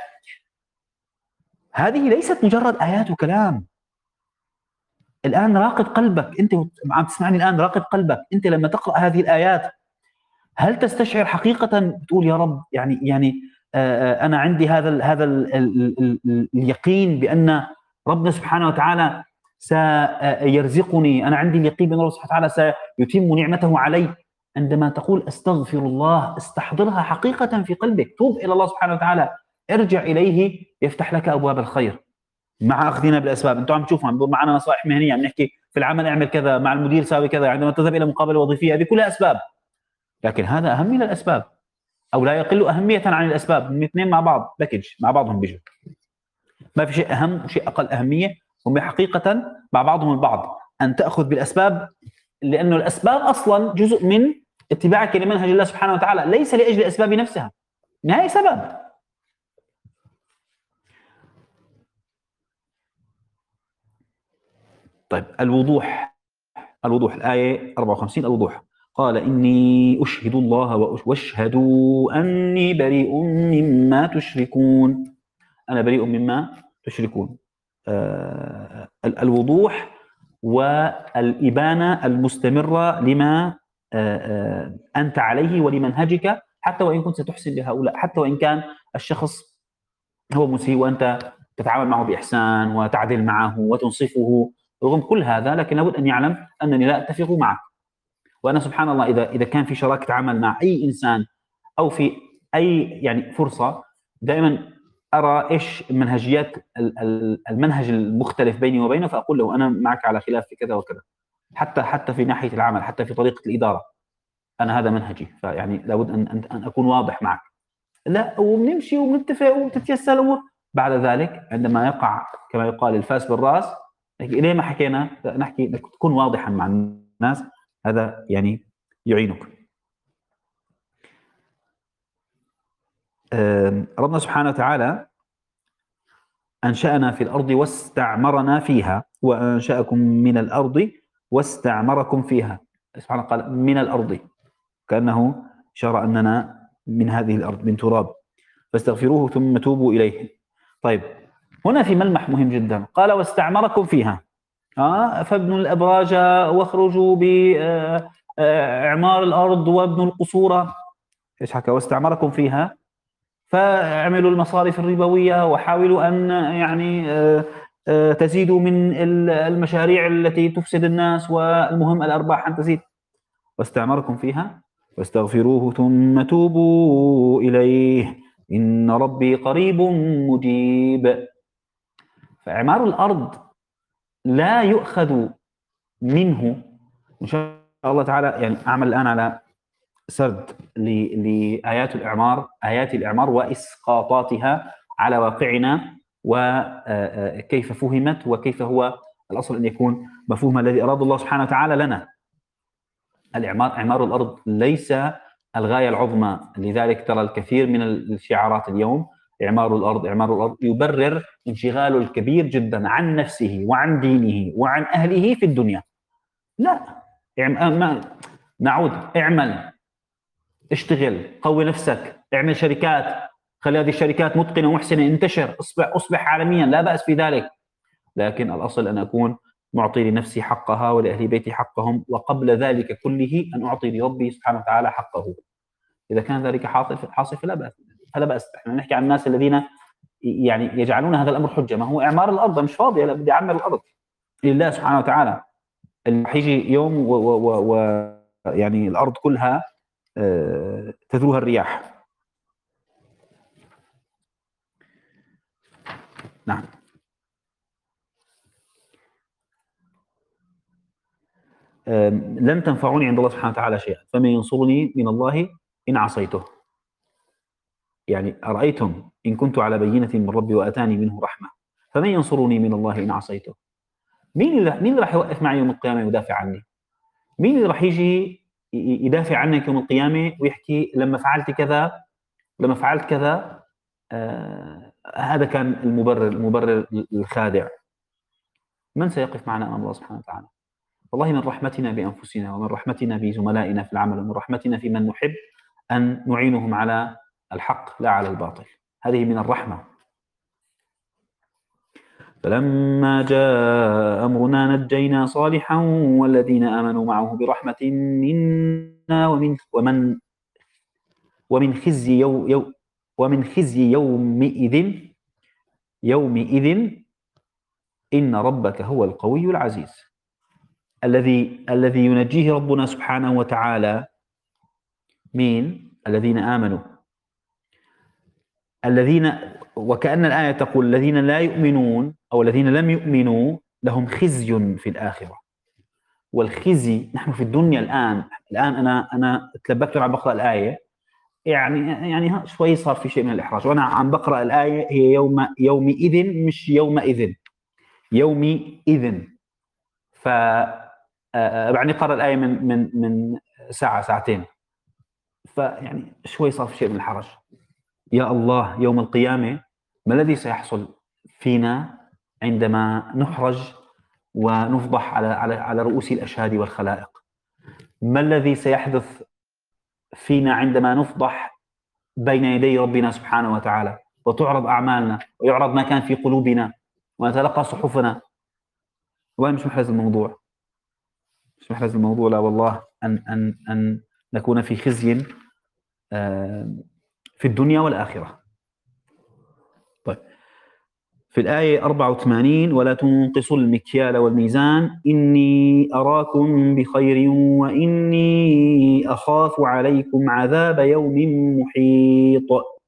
هذه ليست مجرد آيات وكلام. الآن راقد قلبك، أنت عم تسمعني الآن، راقد قلبك. أنت لما تقرأ هذه الآيات هل تستشعر حقيقة تقول يا رب يعني يعني آه أنا عندي هذا ال هذا ال ال ال ال اليقين بأن ربنا سبحانه وتعالى سيرزقني، أنا عندي اليقين بأن الله سبحانه وتعالى سيتم نعمته علي. عندما تقول أستغفر الله استحضرها حقيقة في قلبك، توب إلى الله سبحانه وتعالى، ارجع إليه يفتح لك أبواب الخير مع أخذنا بالأسباب. أنتم عم تشوفوا عم بيقول معنا نصائح مهنية، عم نحكي في العمل اعمل كذا، مع المدير ساوي كذا، عندما تذهب إلى مقابلة وظيفية، هذه كلها أسباب، لكن هذا أهم من الأسباب أو لا يقل أهمية عن الأسباب. هم اثنين مع بعض باكج مع بعضهم بيجوا، ما في شيء أهم وشيء أقل أهمية، هم حقيقة مع بعضهم البعض. أن تأخذ بالأسباب لأنه الأسباب أصلا جزء من اتباعك لمنهج الله سبحانه وتعالى، ليس لأجل الأسباب نفسها، نهاية سبب. طيب الوضوح، الوضوح الآية أربعة وخمسين الوضوح. قال إني أشهد الله واشهدوا أني بريء مما تشركون، أنا بريء مما تشركون. آه الوضوح والإبانة المستمرة لما آه آه أنت عليه ولمنهجك، حتى وإن كنت ستحسن لهؤلاء، حتى وإن كان الشخص هو مسيء وأنت تتعامل معه بإحسان وتعدل معه وتنصفه رغم كل هذا، لكن لابد أن يعلم أنني لا أتفق معك. وأنا سبحان الله إذا إذا كان في شراكة عمل مع أي إنسان أو في أي يعني فرصة، دائما أرى إيش منهجيات المنهج المختلف بيني وبينه، فأقول له أنا معك على خلاف في كذا وكذا، حتى حتى في ناحية العمل، حتى في طريقة الإدارة، أنا هذا منهجي، فيعني لابد أن أن أكون واضح معك. لا وبنمشي وبنتفق وبتتيسر الأمور، بعد ذلك عندما يقع كما يقال الفاس بالراس، ليه ما حكينا نحكي، تكون واضحا مع الناس، هذا يعني يعينك. ربنا سبحانه وتعالى أنشأنا في الأرض واستعمرنا فيها، وأنشأكم من الأرض واستعمركم فيها. سبحانه قال من الأرض، كأنه إشارة أننا من هذه الأرض من تراب، فاستغفروه ثم توبوا إليه. طيب هنا في ملمح مهم جدا، قال واستعمركم فيها، آه فابنوا الأبراج واخرجوا بإعمار الأرض وابنوا القصور. إيش حكى؟ واستعمركم فيها، فاعملوا المصارف الربوية وحاولوا أن يعني تزيدوا من المشاريع التي تفسد الناس، والمهم الأرباح أن تزيد. واستعمركم فيها واستغفروه ثم توبوا إليه إن ربي قريب مجيب. فإعمار الأرض لا يؤخذ منه، إن شاء الله تعالى يعني أعمل الآن على سرد لآيات الإعمار، آيات الإعمار وإسقاطاتها على واقعنا، وكيف فهمت وكيف هو الأصل أن يكون مفهوم الذي أراد الله سبحانه وتعالى لنا. الإعمار، إعمار الأرض ليس الغاية العظمى، لذلك ترى الكثير من الشعارات اليوم إعمار الأرض إعمار الأرض يبرر انشغاله الكبير جدا عن نفسه وعن دينه وعن أهله في الدنيا. لا، نعود، اعمل، اشتغل، قوي نفسك، اعمل شركات، خلي هذه الشركات متقنة ومحسنة، انتشر، اصبح اصبح عالميا، لا بأس في ذلك، لكن الأصل أن أكون معطي لنفسي حقها ولأهل بيتي حقهم، وقبل ذلك كله أن أعطي لربي سبحانه وتعالى حقه. إذا كان ذلك حاصل حاصل فلا بأس، فلا بأس. احنا نحكي عن الناس الذين يعني يجعلون هذا الأمر حجة. ما هو إعمار الأرض مش فاضي، لا بدي أعمر الأرض لله سبحانه وتعالى. اللي حيجي يوم و, و, و, و يعني الأرض كلها تذروها الرياح. نعم. لن تنفعوني عند الله سبحانه وتعالى شيئا، فمن ينصرني من الله إن عصيته. يعني أرأيتم إن كنت على بينة من ربي وأتاني منه رحمة، فمن ينصرني من الله إن عصيته؟ مين اللي مين اللي راح يوقف معي يوم القيامة ويدافع عني؟ مين اللي راح يجي يدافع عنك يوم القيامة ويحكي لما فعلت كذا، لما فعلت كذا آه هذا كان المبرر المبرر الخادع؟ من سيقف معنا أمام الله سبحانه وتعالى؟ والله من رحمتنا بأنفسنا ومن رحمتنا بزملائنا في العمل ومن رحمتنا في من نحب أن نعينهم على الحق لا على الباطل. هذه من الرحمة. فلما جاء أمرنا نجينا صالحا والذين آمنوا معه برحمة منا ومن ومن ومن خزي يو يو ومن خزي يومئذ يومئذ إن ربك هو القوي العزيز. الذي الذي ينجيه ربنا سبحانه وتعالى مين؟ الذين آمنوا، الذين، وكأن الآية تقول الذين لا يؤمنون أو الذين لم يؤمنوا لهم خزي في الآخرة. والخزي نحن في الدنيا الآن الآن أنا أنا تلبكت عم بقرأ الآية، يعني يعني شوي صار في شيء من الإحراج وأنا عم بقرأ الآية، هي يوم يومئذ مش يومئذ، يومئذ. ف يعني قرأ الآية من من من ساعة ساعتين، فيعني شوي صار في شيء من الحرج. يا الله، يوم القيامة ما الذي سيحصل فينا عندما نحرج ونفضح على على على رؤوس الأشهاد والخلائق؟ ما الذي سيحدث فينا عندما نفضح بين يدي ربنا سبحانه وتعالى وتعرض أعمالنا ويعرض ما كان في قلوبنا ونتلقى صحفنا؟ والله مش محرز الموضوع، مش محرز الموضوع، لا والله، أن أن أن نكون في خزي في الدنيا والآخرة. طيب، في الآية أربعة وثمانين ولا تنقصوا المكيال والميزان إني أراكم بخير وإني أخاف عليكم عذاب يوم محيط.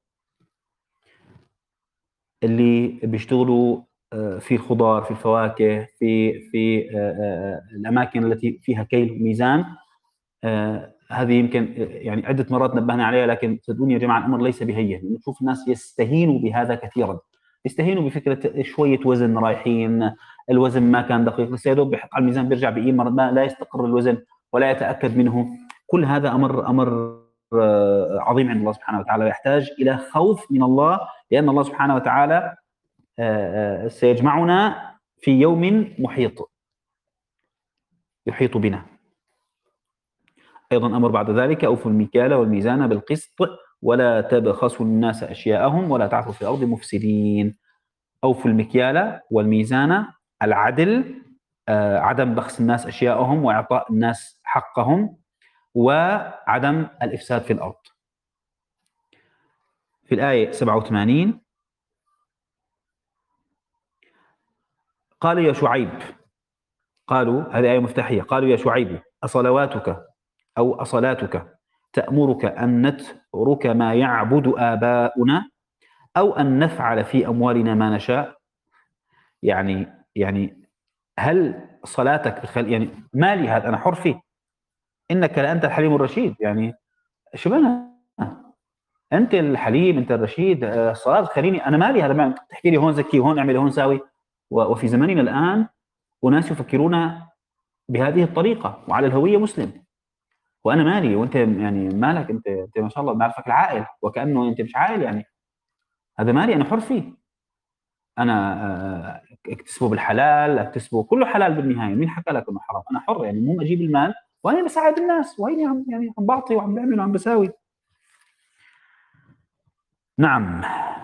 اللي بيشتغلوا في الخضار، في الفواكه، في في الأماكن التي فيها كيل وميزان، هذه يمكن يعني عدة مرات نبهنا عليها، لكن صدقوني يا جماعة الأمر ليس بهين. نشوف الناس يستهينوا بهذا كثيرا، يستهينوا بفكرة شوية وزن رايحين، الوزن ما كان دقيق، بس يا دوب بيحط على الميزان بيرجع بقيمة ما لا يستقر الوزن ولا يتأكد منه. كل هذا أمر أمر عظيم عند الله سبحانه وتعالى، يحتاج إلى خوف من الله، لأن الله سبحانه وتعالى سيجمعنا في يوم محيط يحيط بنا. أيضا أمر بعد ذلك أوفوا المكيال والميزان بالقسط ولا تبخسوا الناس أشياءهم ولا تعثوا في الأرض مفسدين. أوفوا المكيال والميزان، العدل، آه عدم بخس الناس أشياءهم وإعطاء الناس حقهم، وعدم الإفساد في الأرض. في الآية سبعة وثمانين قالوا يا شعيب، قالوا هذه آية مفتاحية، قالوا يا شعيب أصلواتك أو أصلاتك تأمرك أن نترك ما يعبد آباؤنا أو أن نفعل في أموالنا ما نشاء؟ يعني يعني هل صلاتك بخل... يعني مالي هذا، أنا حر فيه، إنك لأنت الحليم الرشيد. يعني شو بنا أنت الحليم، أنت الرشيد، الصلاة خليني أنا مالي هذا، ما تحكي لي هون زكي وهون اعمل هون ساوي. وفي زماننا الآن أناس يفكرون بهذه الطريقة وعلى الهوية مسلم، وأنا مالي وأنت يعني مالك، أنت أنت ما شاء الله بعرفك العائل وكأنه أنت مش عائل. يعني هذا مالي، أنا حر فيه، أنا اكتسبه بالحلال، اكتسبه كله حلال بالنهاية. مين حكى لك إنه حرام؟ أنا حر، يعني مو أجيب المال وأنا بساعد الناس وهيني عم يعني عم بعطي وعم بعمل وعم بساوي. نعم.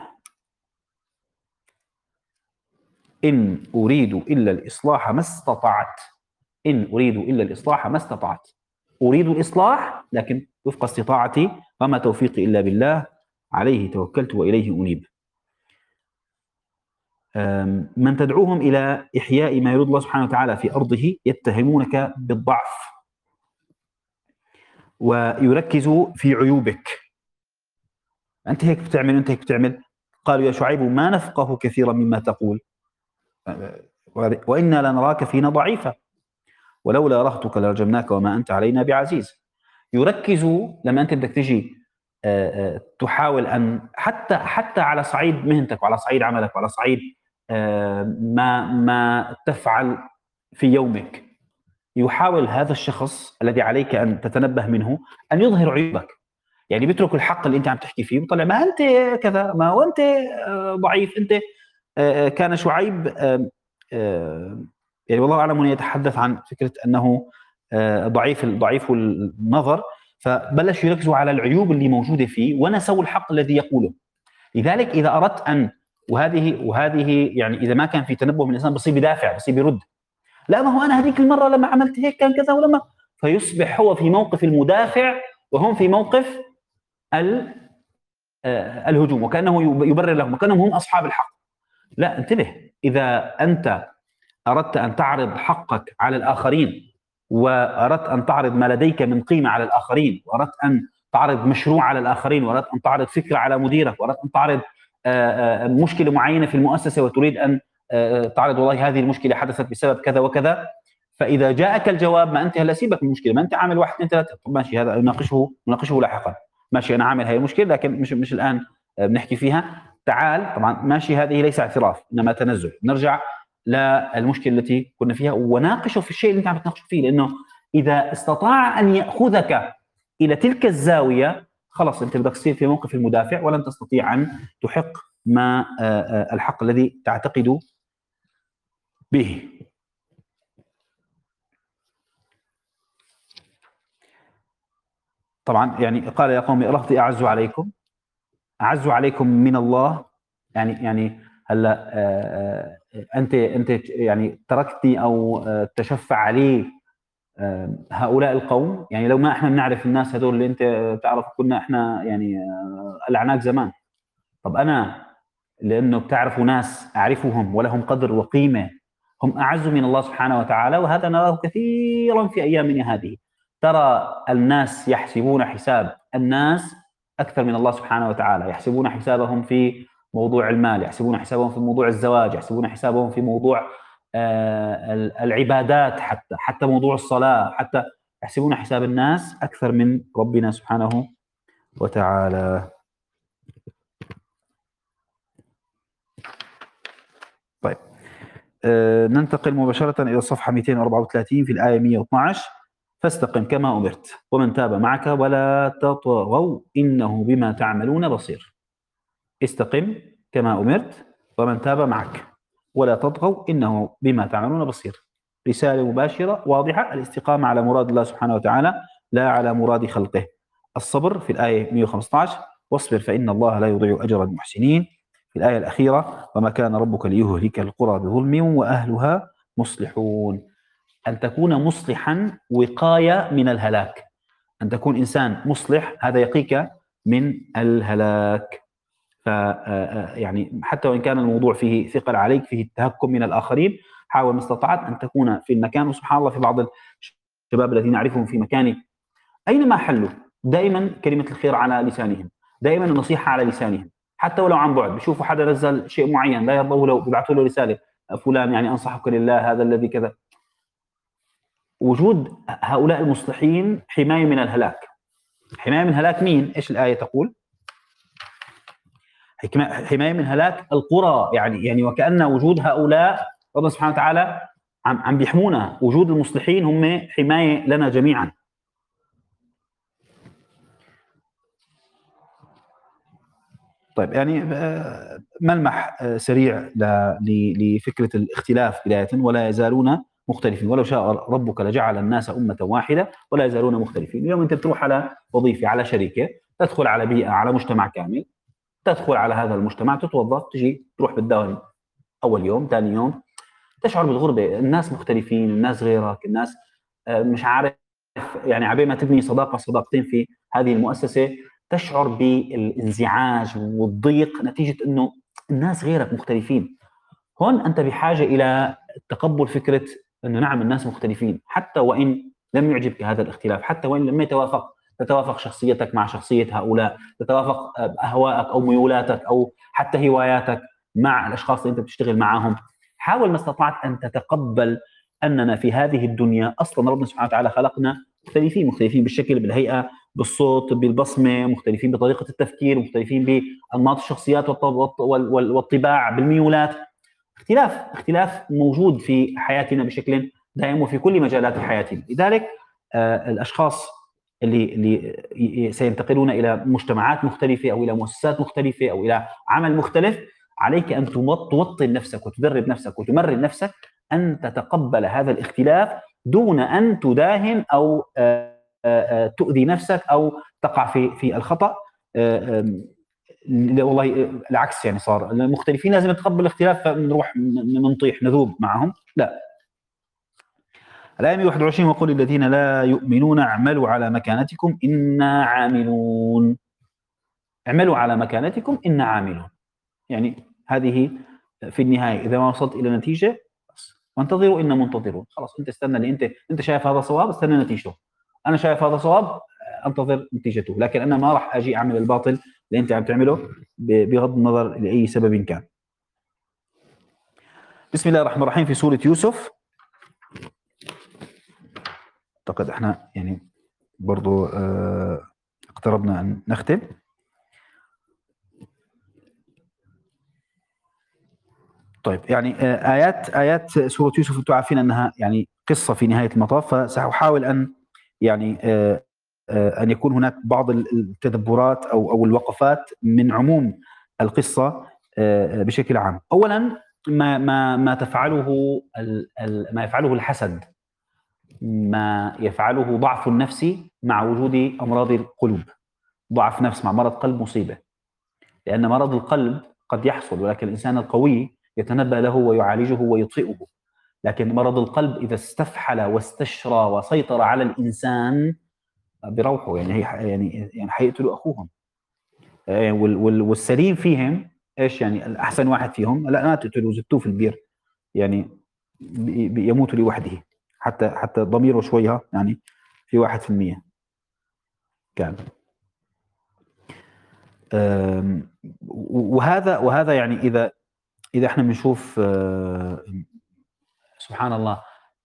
إن أريد إلا الإصلاح ما استطعت، إن أريد إلا الإصلاح ما استطعت، أريد الإصلاح لكن وفق استطاعتي، وما توفيقي إلا بالله، عليه توكلت وإليه أنيب. من تدعوهم إلى إحياء ما يريد الله سبحانه وتعالى في أرضه يتهمونك بالضعف ويركزوا في عيوبك. أنت هيك بتعمل، أنت هيك بتعمل. قالوا يا شعيب ما نفقه كثيرا مما تقول وإنا لنراك فينا ضعيفا ولولا رهتك لرجمناك وما أنت علينا بعزيز. يركزوا لما أنت بدك تجي تحاول أن حتى حتى على صعيد مهنتك وعلى صعيد عملك وعلى صعيد ما ما تفعل في يومك، يحاول هذا الشخص الذي عليك أن تتنبه منه أن يظهر عيوبك. يعني بيترك الحق اللي أنت عم تحكي فيه وطلع ما أنت كذا، ما هو أنت ضعيف، أنت كان شعيب يعني والله أعلم أن يتحدث عن فكرة أنه ضعيف ضعيف النظر، فبلش يركزوا على العيوب اللي موجودة فيه ونسوا الحق الذي يقوله. لذلك إذا أردت أن وهذه وهذه يعني إذا ما كان في تنبه من الإنسان بصير بدافع، بصير بيرد، لا ما هو أنا هذيك المرة لما عملت هيك كان كذا ولما، فيصبح هو في موقف المدافع وهم في موقف الهجوم، وكأنه يبرر لهم وكأنهم هم أصحاب الحق. لا، انتبه، إذا أنت أردت أن تعرض حقك على الآخرين وأردت أن تعرض ما لديك من قيمة على الآخرين، وأردت أن تعرض مشروع على الآخرين، وأردت أن تعرض فكرة على مديرك، وأردت أن تعرض مشكلة معينة في المؤسسة وتريد أن تعرض والله هذه المشكلة حدثت بسبب كذا وكذا، فإذا جاءك الجواب ما أنت هلا سيبك من المشكلة، ما أنت عامل واحد اثنين ثلاثة، طب ماشي هذا نناقشه نناقشه لاحقا، ماشي أنا عامل هاي المشكلة لكن مش مش الآن بنحكي فيها، تعال. طبعا ماشي، هذه ليس اعتراف إنما تنزل، نرجع للمشكلة التي كنا فيها وناقشه في الشيء اللي أنت عم تناقش فيه، لأنه إذا استطاع أن يأخذك إلى تلك الزاوية خلاص أنت بدك تصير في موقف المدافع ولن تستطيع أن تحق ما الحق الذي تعتقد به. طبعا يعني قال يا قوم رهطي أعز عليكم، أعز عليكم من الله، يعني يعني هلا أنت أنت يعني تركتني أو تشفع علي هؤلاء القوم، يعني لو ما احنا بنعرف الناس هذول اللي انت بتعرف كنا احنا يعني قلعناك زمان. طب انا لانه بتعرفوا ناس اعرفهم ولهم قدر وقيمه، هم اعز من الله سبحانه وتعالى، وهذا نراه كثيرا في ايامنا هذه. ترى الناس يحسبون حساب الناس اكثر من الله سبحانه وتعالى، يحسبون حسابهم في موضوع المال، يحسبون حسابهم في موضوع الزواج، يحسبون حسابهم في موضوع العبادات، حتى حتى موضوع الصلاة، حتى يحسبون حساب الناس أكثر من ربنا سبحانه وتعالى. طيب أه ننتقل مباشرة إلى الصفحة مئتين وأربعة وثلاثين في الآية مئة واثني عشر. فاستقم كما أمرت ومن تاب معك ولا تطغوا إنه بما تعملون بصير. استقم كما أمرت ومن تاب معك ولا تطغوا إنه بما تعملون بصير. رسالة مباشرة واضحة، الاستقامة على مراد الله سبحانه وتعالى لا على مراد خلقه. الصبر في الآية مئة وخمسة عشر، واصبر فإن الله لا يضيع أجر المحسنين. في الآية الأخيرة وما كان ربك ليهلك القرى بظلم وأهلها مصلحون. أن تكون مصلحا وقاية من الهلاك، أن تكون إنسان مصلح هذا يقيك من الهلاك. ف يعني حتى وإن كان الموضوع فيه ثقل عليك، فيه التهكم من الآخرين، حاول ما استطعت أن تكون في المكان. وسبحان الله في بعض الشباب الذين نعرفهم في مكان أينما حلوا دائما كلمه الخير على لسانهم، دائما النصيحه على لسانهم، حتى ولو عن بعد بيشوفوا حدا نزل شيء معين لا يرضوا له بيبعثوا له رساله، فلان يعني انصحك لله هذا الذي كذا. وجود هؤلاء المصلحين حمايه من الهلاك. حمايه من هلاك مين؟ ايش الايه تقول؟ حمايه من هلاك القرى، يعني يعني وكأن وجود هؤلاء ربنا سبحانه وتعالى عم عم بيحمونا، وجود المصلحين هم حمايه لنا جميعا. طيب يعني ملمح سريع لفكره الاختلاف بدايه، ولا يزالون مختلفين ولو شاء ربك لجعل الناس امه واحده ولا يزالون مختلفين. اليوم انت بتروح على وظيفه، على شركه، تدخل على بيئه، على مجتمع كامل، تدخل على هذا المجتمع، تتوظف، تجي تروح بالدوام اول يوم ثاني يوم، تشعر بالغربه. الناس مختلفين، الناس غيرك، الناس مش عارف يعني عبين ما تبني صداقه صداقتين في هذه المؤسسه تشعر بالانزعاج والضيق نتيجه انه الناس غيرك مختلفين. هون انت بحاجه الى تقبل فكره انه نعم الناس مختلفين، حتى وان لم يعجبك هذا الاختلاف، حتى وان لم يتوافق تتوافق شخصيتك مع شخصيه هؤلاء، تتوافق اهوائك او ميولاتك او حتى هواياتك مع الاشخاص اللي انت بتشتغل معهم. حاول ما استطعت ان تتقبل اننا في هذه الدنيا اصلا ربنا سبحانه وتعالى خلقنا مختلفين، مختلفين بالشكل، بالهيئه، بالصوت، بالبصمه، مختلفين بطريقه التفكير، مختلفين بانماط الشخصيات والطباع، بالميولات. اختلاف اختلاف موجود في حياتنا بشكل دائم وفي كل مجالات حياتنا. لذلك آه الاشخاص اللي اللي سينتقلون الى مجتمعات مختلفه او الى مؤسسات مختلفه او الى عمل مختلف، عليك ان توطن نفسك وتدرب نفسك وتمرن نفسك ان تتقبل هذا الاختلاف دون ان تداهن او آه آه تؤذي نفسك او تقع في في الخطأ. آه والله العكس، يعني صار المختلفين لازم نتقبل الاختلاف فنروح نطيح نذوب معهم، لا. الآية مئة وواحد وعشرين وقل الذين لا يؤمنون اعملوا على مكانتكم إنا عاملون. اعملوا على مكانتكم إنا عاملون، يعني هذه في النهاية إذا ما وصلت إلى نتيجة وانتظروا إنا منتظرون. خلاص أنت استنى اللي أنت أنت شايف هذا صواب، استنى نتيجته. أنا شايف هذا صواب، انتظر نتيجته، لكن أنا ما راح أجي أعمل الباطل اللي أنت عم تعمله بغض النظر لأي سبب كان. بسم الله الرحمن الرحيم في سورة يوسف. أعتقد احنا يعني برضو اه اقتربنا أن نختم. طيب يعني اه آيات آيات سورة يوسف انتم عارفين أنها يعني قصة في نهاية المطاف، فسأحاول أن يعني اه اه أن يكون هناك بعض التدبرات أو أو الوقفات من عموم القصة اه بشكل عام. أولا ما ما ما تفعله ما يفعله الحسد، ما يفعله ضعف النفس مع وجود أمراض القلوب. ضعف نفس مع مرض قلب مصيبة، لأن مرض القلب قد يحصل ولكن الإنسان القوي يتنبأ له ويعالجه ويطفئه، لكن مرض القلب إذا استفحل واستشرى وسيطر على الإنسان بروحه، يعني هي يعني يعني حيقتلوا أخوهم. والسليم فيهم إيش يعني؟ الأحسن واحد فيهم لا ما تقتلوا، زتوه في البير، يعني يموت لوحده، حتى حتى ضميره شوية يعني في واحد في المية كان. وهذا وهذا يعني إذا إذا احنا بنشوف سبحان الله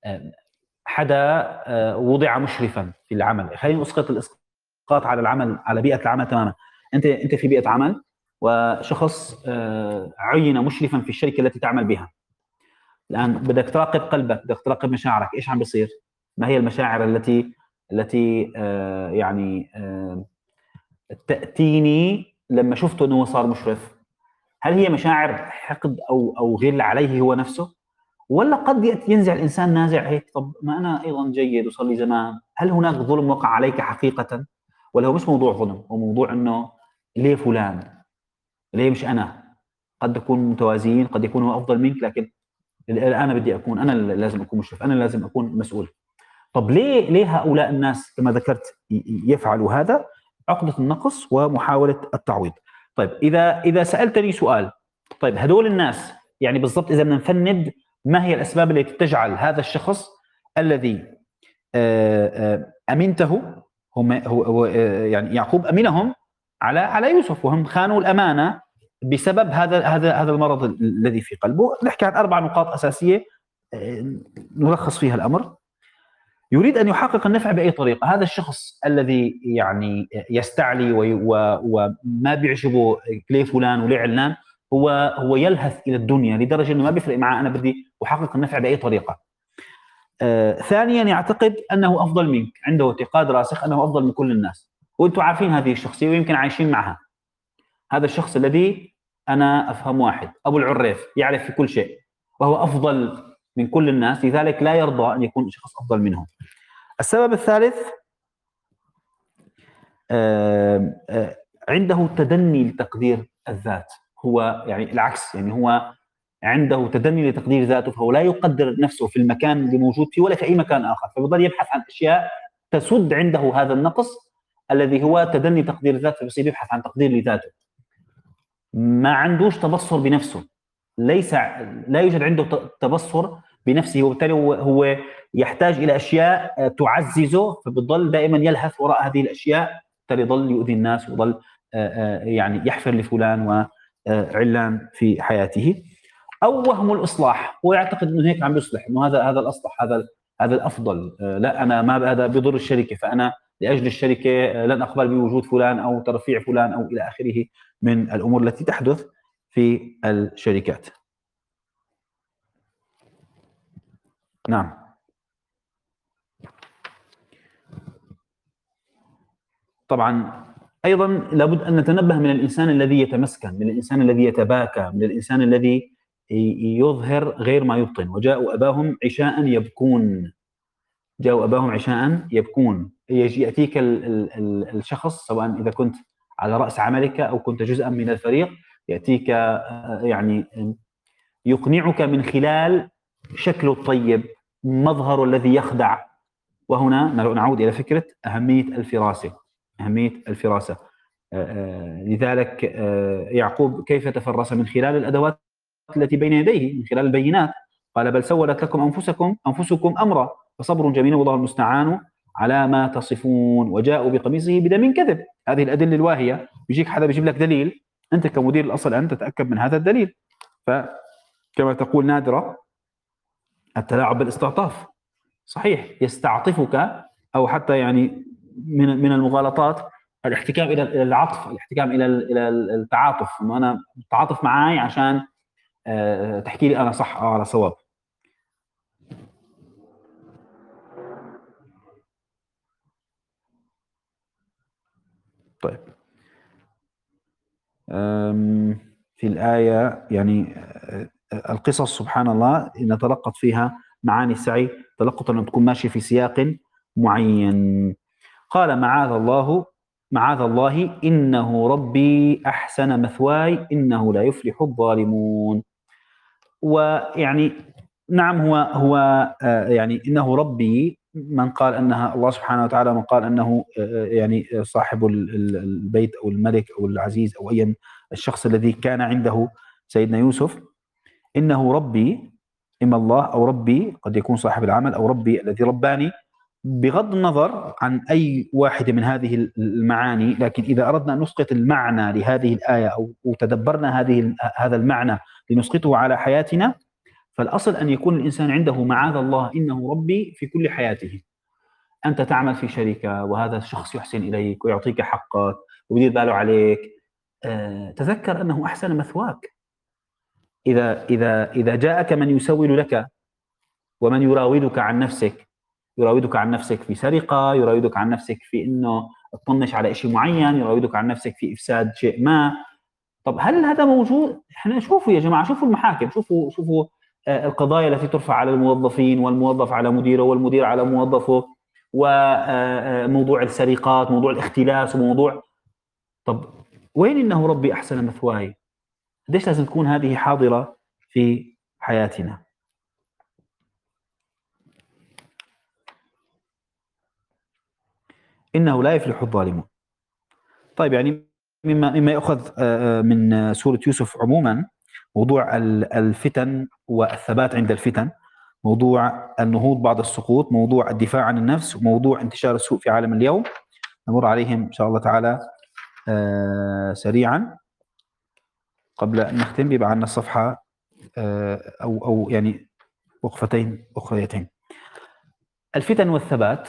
حدا وضع مشرفا في العمل، خلينا نسقط الإسقاط على العمل، على بيئة العمل تماما. أنت أنت في بيئة عمل وشخص عين مشرفا في الشركة التي تعمل بها. الآن بدك تراقب قلبك، بدك تراقب مشاعرك، إيش عم بيصير؟ ما هي المشاعر التي التي آه يعني آه تأتيني لما شفته أنه صار مشرف؟ هل هي مشاعر حقد أو أو غل عليه هو نفسه؟ ولا قد يأتي ينزع الإنسان نازع هيك، طب ما أنا أيضا جيد وصار لي زمان، هل هناك ظلم وقع عليك حقيقة؟ ولا هو مش موضوع ظلم، هو موضوع أنه ليه فلان؟ ليه مش أنا؟ قد نكون متوازيين، قد يكون هو أفضل منك، لكن انا بدي اكون، انا اللي لازم اكون مشرف، انا اللي لازم اكون مسؤول. طب ليه ليه هؤلاء الناس كما ذكرت يفعلوا هذا؟ عقدة النقص ومحاولة التعويض. طيب اذا اذا سالتني سؤال، طيب هدول الناس يعني بالضبط اذا بدنا نفند ما هي الاسباب التي تجعل هذا الشخص الذي امنته هم هو, هو يعني يعقوب أمنهم على على يوسف، وهم خانوا الأمانة بسبب هذا هذا هذا المرض الذي في قلبه. نحكي عن أربع نقاط أساسية نلخص فيها الأمر. يريد أن يحقق النفع بأي طريقة. هذا الشخص الذي يعني يستعلي وما بيعجبه ليه فلان وليه علان، هو هو يلهث إلى الدنيا لدرجة أنه ما بيفرق معه، أنا بدي أحقق النفع بأي طريقة. آه، ثانيا يعتقد أنه أفضل منك، عنده اعتقاد راسخ أنه أفضل من كل الناس، وأنتم عارفين هذه الشخصية ويمكن عايشين معها. هذا الشخص الذي أنا أفهم واحد أبو العريف يعرف في كل شيء وهو أفضل من كل الناس، لذلك لا يرضى أن يكون شخص أفضل منهم. السبب الثالث آه، آه، عنده تدني لتقدير الذات. هو يعني العكس، يعني هو عنده تدني لتقدير ذاته، فهو لا يقدر نفسه في المكان اللي موجود فيه ولا في أي مكان آخر، فبيضل يبحث عن أشياء تسد عنده هذا النقص الذي هو تدني تقدير الذات، فبصير يبحث عن تقدير لذاته. ما عندوش تبصر بنفسه، ليس لا يوجد عنده تبصر بنفسه، وبالتالي هو, هو يحتاج إلى أشياء تعززه، فبيضل دائما يلهث وراء هذه الأشياء، بالتالي يضل يؤذي الناس ويضل يعني يحفر لفلان وعلان في حياته. أو وهم الإصلاح، هو يعتقد أنه هيك عم بيصلح، أنه هذا هذا الأصلح، هذا هذا الأفضل، لا أنا ما هذا بيضر الشركة، فأنا لأجل الشركة لن أقبل بوجود فلان أو ترفيع فلان أو إلى آخره من الأمور التي تحدث في الشركات. نعم. طبعا أيضا لابد أن نتنبه من الإنسان الذي يتمسكن، من الإنسان الذي يتباكى، من الإنسان الذي يظهر غير ما يبطن. وجاءوا أباهم عشاء يبكون، جاءوا أباهم عشاء يبكون. يجي يأتيك ال ال ال الشخص، سواء إذا كنت على رأس عملك أو كنت جزءا من الفريق، يأتيك يعني يقنعك من خلال شكله الطيب، مظهره الذي يخدع. وهنا نعود إلى فكرة أهمية الفراسة، أهمية الفراسة. لذلك يعقوب كيف تفرس؟ من خلال الأدوات التي بين يديه، من خلال البينات. قال بل سولت لكم أنفسكم أنفسكم أمرا فصبر جميل والله المستعان على ما تصفون. وجاءوا بقميصه بدم كذب. هذه الأدلة الواهية، بيجيك حدا بيجيب لك دليل، أنت كمدير الأصل أن تتأكد من هذا الدليل. فكما تقول نادرة التلاعب بالاستعطاف. صحيح يستعطفك، أو حتى يعني من من المغالطات الاحتكام إلى العطف، الاحتكام إلى إلى التعاطف، إنه أنا تعاطف معاي عشان أه تحكي لي أنا صح أو على صواب. طيب في الآية يعني القصص سبحان الله نتلقط فيها معاني السعي، تلقط أن تكون ماشي في سياق معين. قال معاذ الله معاذ الله إنه ربي أحسن مثواي إنه لا يفلح الظالمون. ويعني نعم هو هو يعني إنه ربي، من قال أنها الله سبحانه وتعالى، من قال أنه يعني صاحب البيت أو الملك أو العزيز أو أي الشخص الذي كان عنده سيدنا يوسف. إنه ربي إما الله أو ربي، قد يكون صاحب العمل، أو ربي الذي رباني، بغض النظر عن أي واحدة من هذه المعاني. لكن إذا أردنا أن نسقط المعنى لهذه الآية أو تدبرنا هذه هذا المعنى لنسقطه على حياتنا، فالأصل أن يكون الإنسان عنده معاذ الله إنه ربي في كل حياته. أنت تعمل في شركة وهذا الشخص يحسن إليك ويعطيك حقك ويدير باله عليك، أه تذكر أنه أحسن مثواك. إذا إذا إذا جاءك من يسول لك ومن يراودك عن نفسك، يراودك عن نفسك في سرقة، يراودك عن نفسك في إنه تطنش على شيء معين، يراودك عن نفسك في إفساد شيء ما. طب هل هذا موجود؟ احنا شوفوا يا جماعة، شوفوا المحاكم، شوفوا شوفوا القضايا التي ترفع على الموظفين، والموظف على مديره، والمدير على موظفه، وموضوع السرقات، موضوع الاختلاس، وموضوع. طب وين إنه ربي أحسن مثواي؟ ليش لازم تكون هذه حاضرة في حياتنا؟ إنه لا يفلح الظالمون. طيب يعني مما مما يأخذ من سورة يوسف عموما موضوع الفتن والثبات عند الفتن، موضوع النهوض بعد السقوط، موضوع الدفاع عن النفس، وموضوع انتشار السوء في عالم اليوم، نمر عليهم إن شاء الله تعالى آه سريعا قبل أن نختم. بيبقى عندنا الصفحة آه أو أو يعني وقفتين أخريتين. الفتن والثبات.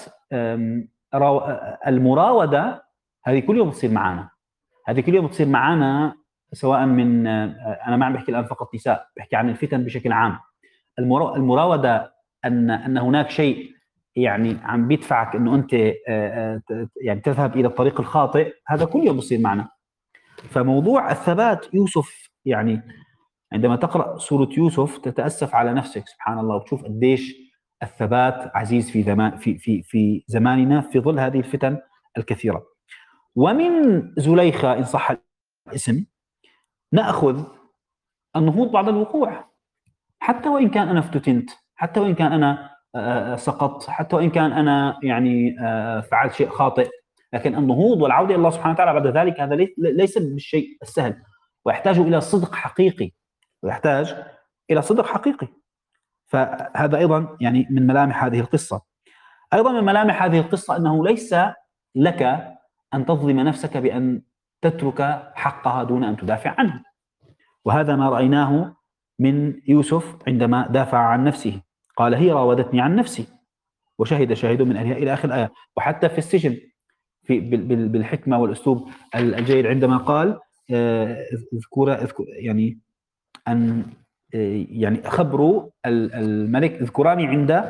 المراودة هذه كل يوم تصير معنا، هذه كل يوم تصير معنا، سواء من أنا ما عم بحكي الآن فقط نساء، بحكي عن الفتن بشكل عام. المراودة أن أن هناك شيء يعني عم بيدفعك إنه أنت يعني تذهب إلى الطريق الخاطئ، هذا كل يوم بصير معنا. فموضوع الثبات، يوسف يعني عندما تقرأ سورة يوسف تتأسف على نفسك سبحان الله، وتشوف قديش الثبات عزيز في زمان في في في زماننا في ظل هذه الفتن الكثيرة. ومن زليخة إن صح الاسم نأخذ النهوض بعد الوقوع، حتى وإن كان أنا افتتنت، حتى وإن كان أنا سقطت، حتى وإن كان أنا يعني فعلت شيء خاطئ، لكن النهوض والعودة إلى الله سبحانه وتعالى بعد ذلك هذا ليس بالشيء السهل، ويحتاج إلى صدق حقيقي، ويحتاج إلى صدق حقيقي. فهذا أيضا يعني من ملامح هذه القصة. أيضا من ملامح هذه القصة أنه ليس لك أن تظلم نفسك بأن تترك حقها دون أن تدافع عنه، وهذا ما رأيناه من يوسف عندما دافع عن نفسه، قال هي راودتني عن نفسي وشهد شاهد من أهلها إلى آخر الآية. وحتى في السجن في بالحكمة والأسلوب الجيد عندما قال اذكر يعني أن يعني خبروا الملك اذكراني عند،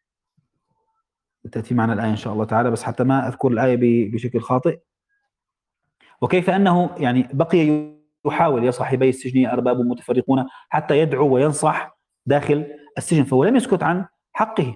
تأتي معنا الآية إن شاء الله تعالى بس حتى ما أذكر الآية بشكل خاطئ. وكيف أنه يعني بقي يحاول يا صاحبي السجن أرباب متفرقون حتى يدعو وينصح داخل السجن، فهو لم يسكت عن حقه.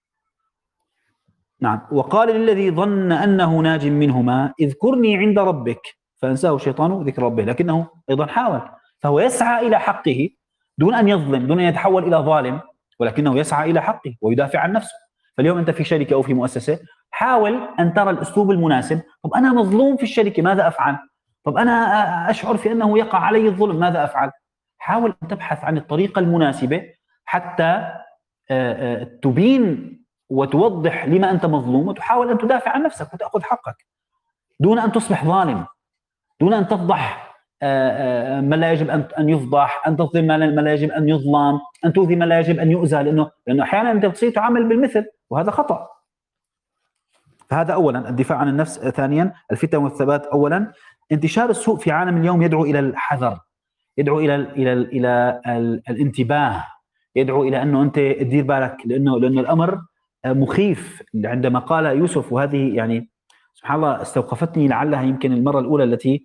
نعم. وقال للذي ظن أنه ناج منهما اذكرني عند ربك فأنساه الشيطان ذكر ربه، لكنه أيضا حاول، فهو يسعى إلى حقه دون أن يظلم، دون أن يتحول إلى ظالم، ولكنه يسعى إلى حقه ويدافع عن نفسه. فاليوم أنت في شركة أو في مؤسسة، حاول أن ترى الأسلوب المناسب. طب أنا مظلوم في الشركة، ماذا أفعل؟ طب أنا أشعر في أنه يقع علي الظلم، ماذا أفعل؟ حاول أن تبحث عن الطريقة المناسبة حتى تبين وتوضح لما أنت مظلوم، وتحاول أن تدافع عن نفسك وتأخذ حقك دون أن تصبح ظالم، دون أن تفضح من لا يجب أن يفضح، أن تظلم من لا يجب أن يظلم، أن تؤذي من لا يجب أن يؤذى، لأنه لأنه أحيانا أنت بتصير تعامل بالمثل وهذا خطأ. فهذا أولا الدفاع عن النفس. ثانيا الفتن والثبات. أولا انتشار السوء في عالم اليوم يدعو إلى الحذر، يدعو إلى إلى إلى الانتباه، يدعو إلى أنه أنت تدير بالك، لأنه لأنه الأمر مخيف. عندما قال يوسف، وهذه يعني سبحان الله استوقفتني لعلها يمكن المرة الأولى التي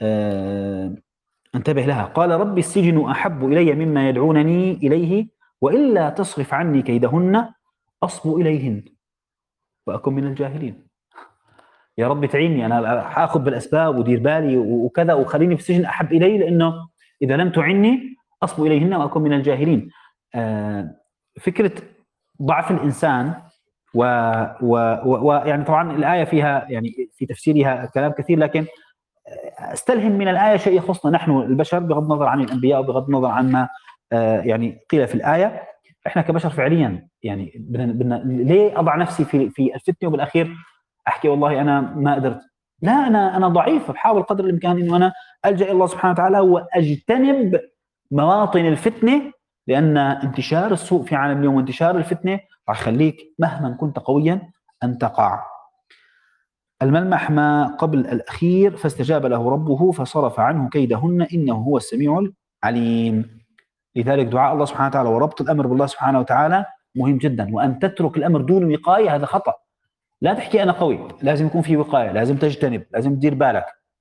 انتبه لها، قال ربي السجن أحب إلي مما يدعونني إليه وإلا تصرف عني كيدهن أصب إليهن وأكون من الجاهلين. يا رب تعيني، أنا أخذ بالأسباب ودير بالي وكذا وخليني في السجن أحب إلي، لأنه إذا لم تعني أصب إليهن وأكون من الجاهلين. فكرة ضعف الإنسان ويعني طبعا الآية فيها يعني في تفسيرها كلام كثير، لكن استلهم من الآية شيء يخصنا نحن البشر بغض النظر عن الأنبياء وبغض النظر عن ما يعني قيل في الآية. احنا كبشر فعليا يعني بدنا بدنا ليه أضع نفسي في في الفتنة وبالأخير أحكي والله أنا ما قدرت؟ لا، أنا أنا ضعيف، بحاول قدر الإمكان إنه أنا ألجأ إلى الله سبحانه وتعالى وأجتنب مواطن الفتنة، لأن انتشار السوء في عالم اليوم وانتشار الفتنة راح يخليك مهما كنت قويا أن تقع. الملمح ما قبل الأخير فاستجاب له ربه فصرف عنه كيدهن إنه هو السميع العليم. لذلك دعاء الله سبحانه وتعالى وربط الأمر بالله سبحانه وتعالى مهم جدا، وأن تترك الأمر دون وقاية هذا خطأ. لا تحكي أنا قوي، لازم يكون في وقاية، لازم تجتنب، لازم تدير بالك.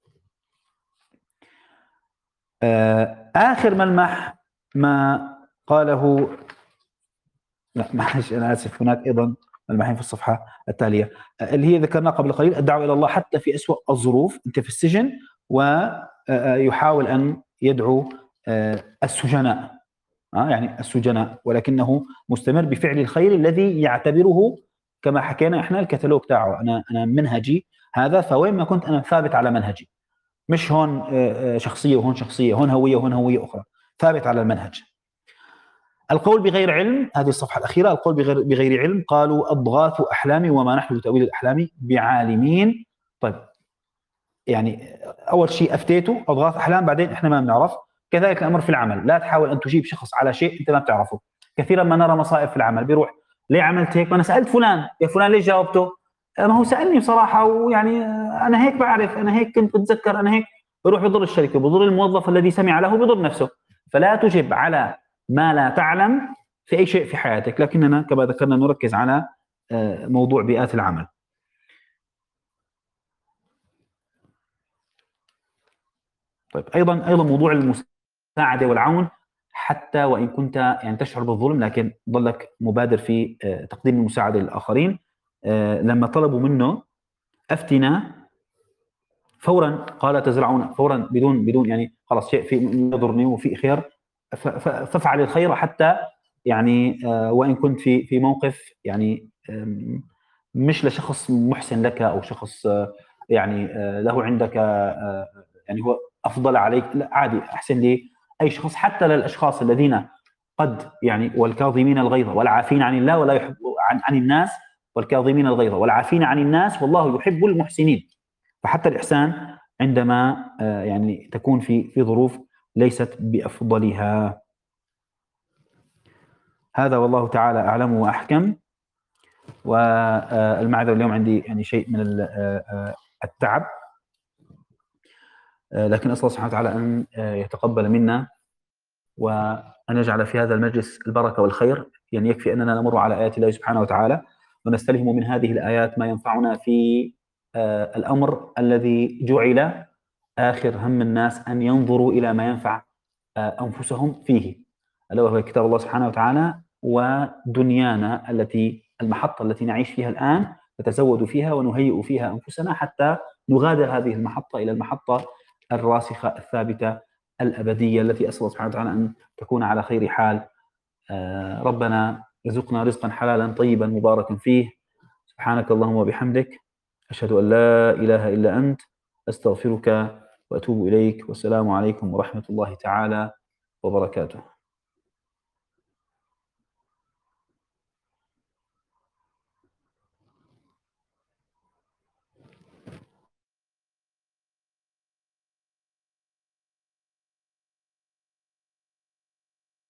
آخر ملمح ما قاله، لا معلش أنا آسف، هناك أيضا ملمحين في الصفحة التالية اللي هي ذكرناها قبل قليل، الدعوة إلى الله حتى في أسوأ الظروف. أنت في السجن ويحاول أن يدعو السجناء، يعني السجناء، ولكنه مستمر بفعل الخير الذي يعتبره كما حكينا احنا الكتالوج تاعه، أنا أنا منهجي هذا، فوين ما كنت أنا ثابت على منهجي، مش هون شخصية وهون شخصية، هون هوية وهون هوية أخرى، ثابت على المنهج. القول بغير علم، هذه الصفحة الأخيرة، القول بغير, بغير علم قالوا أضغاث أحلام وما نحن بتأويل الأحلام بعالمين. طيب يعني اول شيء افتيته اضغاث احلام، بعدين احنا ما بنعرف. كذلك الامر في العمل، لا تحاول ان تجيب شخص على شيء انت ما بتعرفه. كثيرا ما نرى مصائب في العمل، بيروح ليه عملت هيك؟ ما انا سالت فلان، يا فلان ليش جاوبته؟ ما هو سالني بصراحه، ويعني انا هيك بعرف، انا هيك كنت بتذكر، انا هيك. بيروح بضر الشركه، بضر الموظف الذي سمع له، بضر نفسه. فلا تجب على ما لا تعلم في اي شيء في حياتك، لكننا كما ذكرنا نركز على موضوع بيئات العمل. طيب ايضا ايضا موضوع المساعده والعون، حتى وان كنت يعني تشعر بالظلم لكن ظلك مبادر في تقديم المساعده للاخرين. لما طلبوا منه افتنا فورا قال تزرعون، فورا بدون بدون يعني خلاص شيء في يضرني وفي خير، فافعل الخير حتى يعني وان كنت في في موقف يعني مش لشخص محسن لك او شخص يعني له عندك يعني هو افضل عليك، لا عادي، احسن لي اي شخص، حتى للاشخاص الذين قد يعني والكاظمين الغيظ والعافين عن الله ولا يحب عن, عن الناس، والكاظمين الغيظ والعافين عن الناس والله يحب المحسنين. فحتى الإحسان عندما يعني تكون في في ظروف ليست بأفضلها. هذا والله تعالى أعلم وأحكم. والمعذرة اليوم عندي يعني شيء من التعب، لكن أسأل الله سبحانه وتعالى أن يتقبل منا وأن يجعل في هذا المجلس البركة والخير. يعني يكفي أننا نمر على آيات الله سبحانه وتعالى ونستلهم من هذه الآيات ما ينفعنا في الأمر الذي جعل آخر هم الناس أن ينظروا إلى ما ينفع أنفسهم فيه، ألا وهو كتاب الله سبحانه وتعالى ودنيانا التي المحطة التي نعيش فيها الآن، نتزود فيها ونهيئ فيها أنفسنا حتى نغادر هذه المحطة إلى المحطة الراسخة الثابتة الأبدية التي أسأل الله سبحانه وتعالى أن تكون على خير حال. ربنا ارزقنا رزقا حلالا طيبا مباركا فيه. سبحانك اللهم وبحمدك، أشهد أن لا إله إلا أنت، أستغفرك وأتوب إليك، والسلام عليكم ورحمة الله تعالى وبركاته.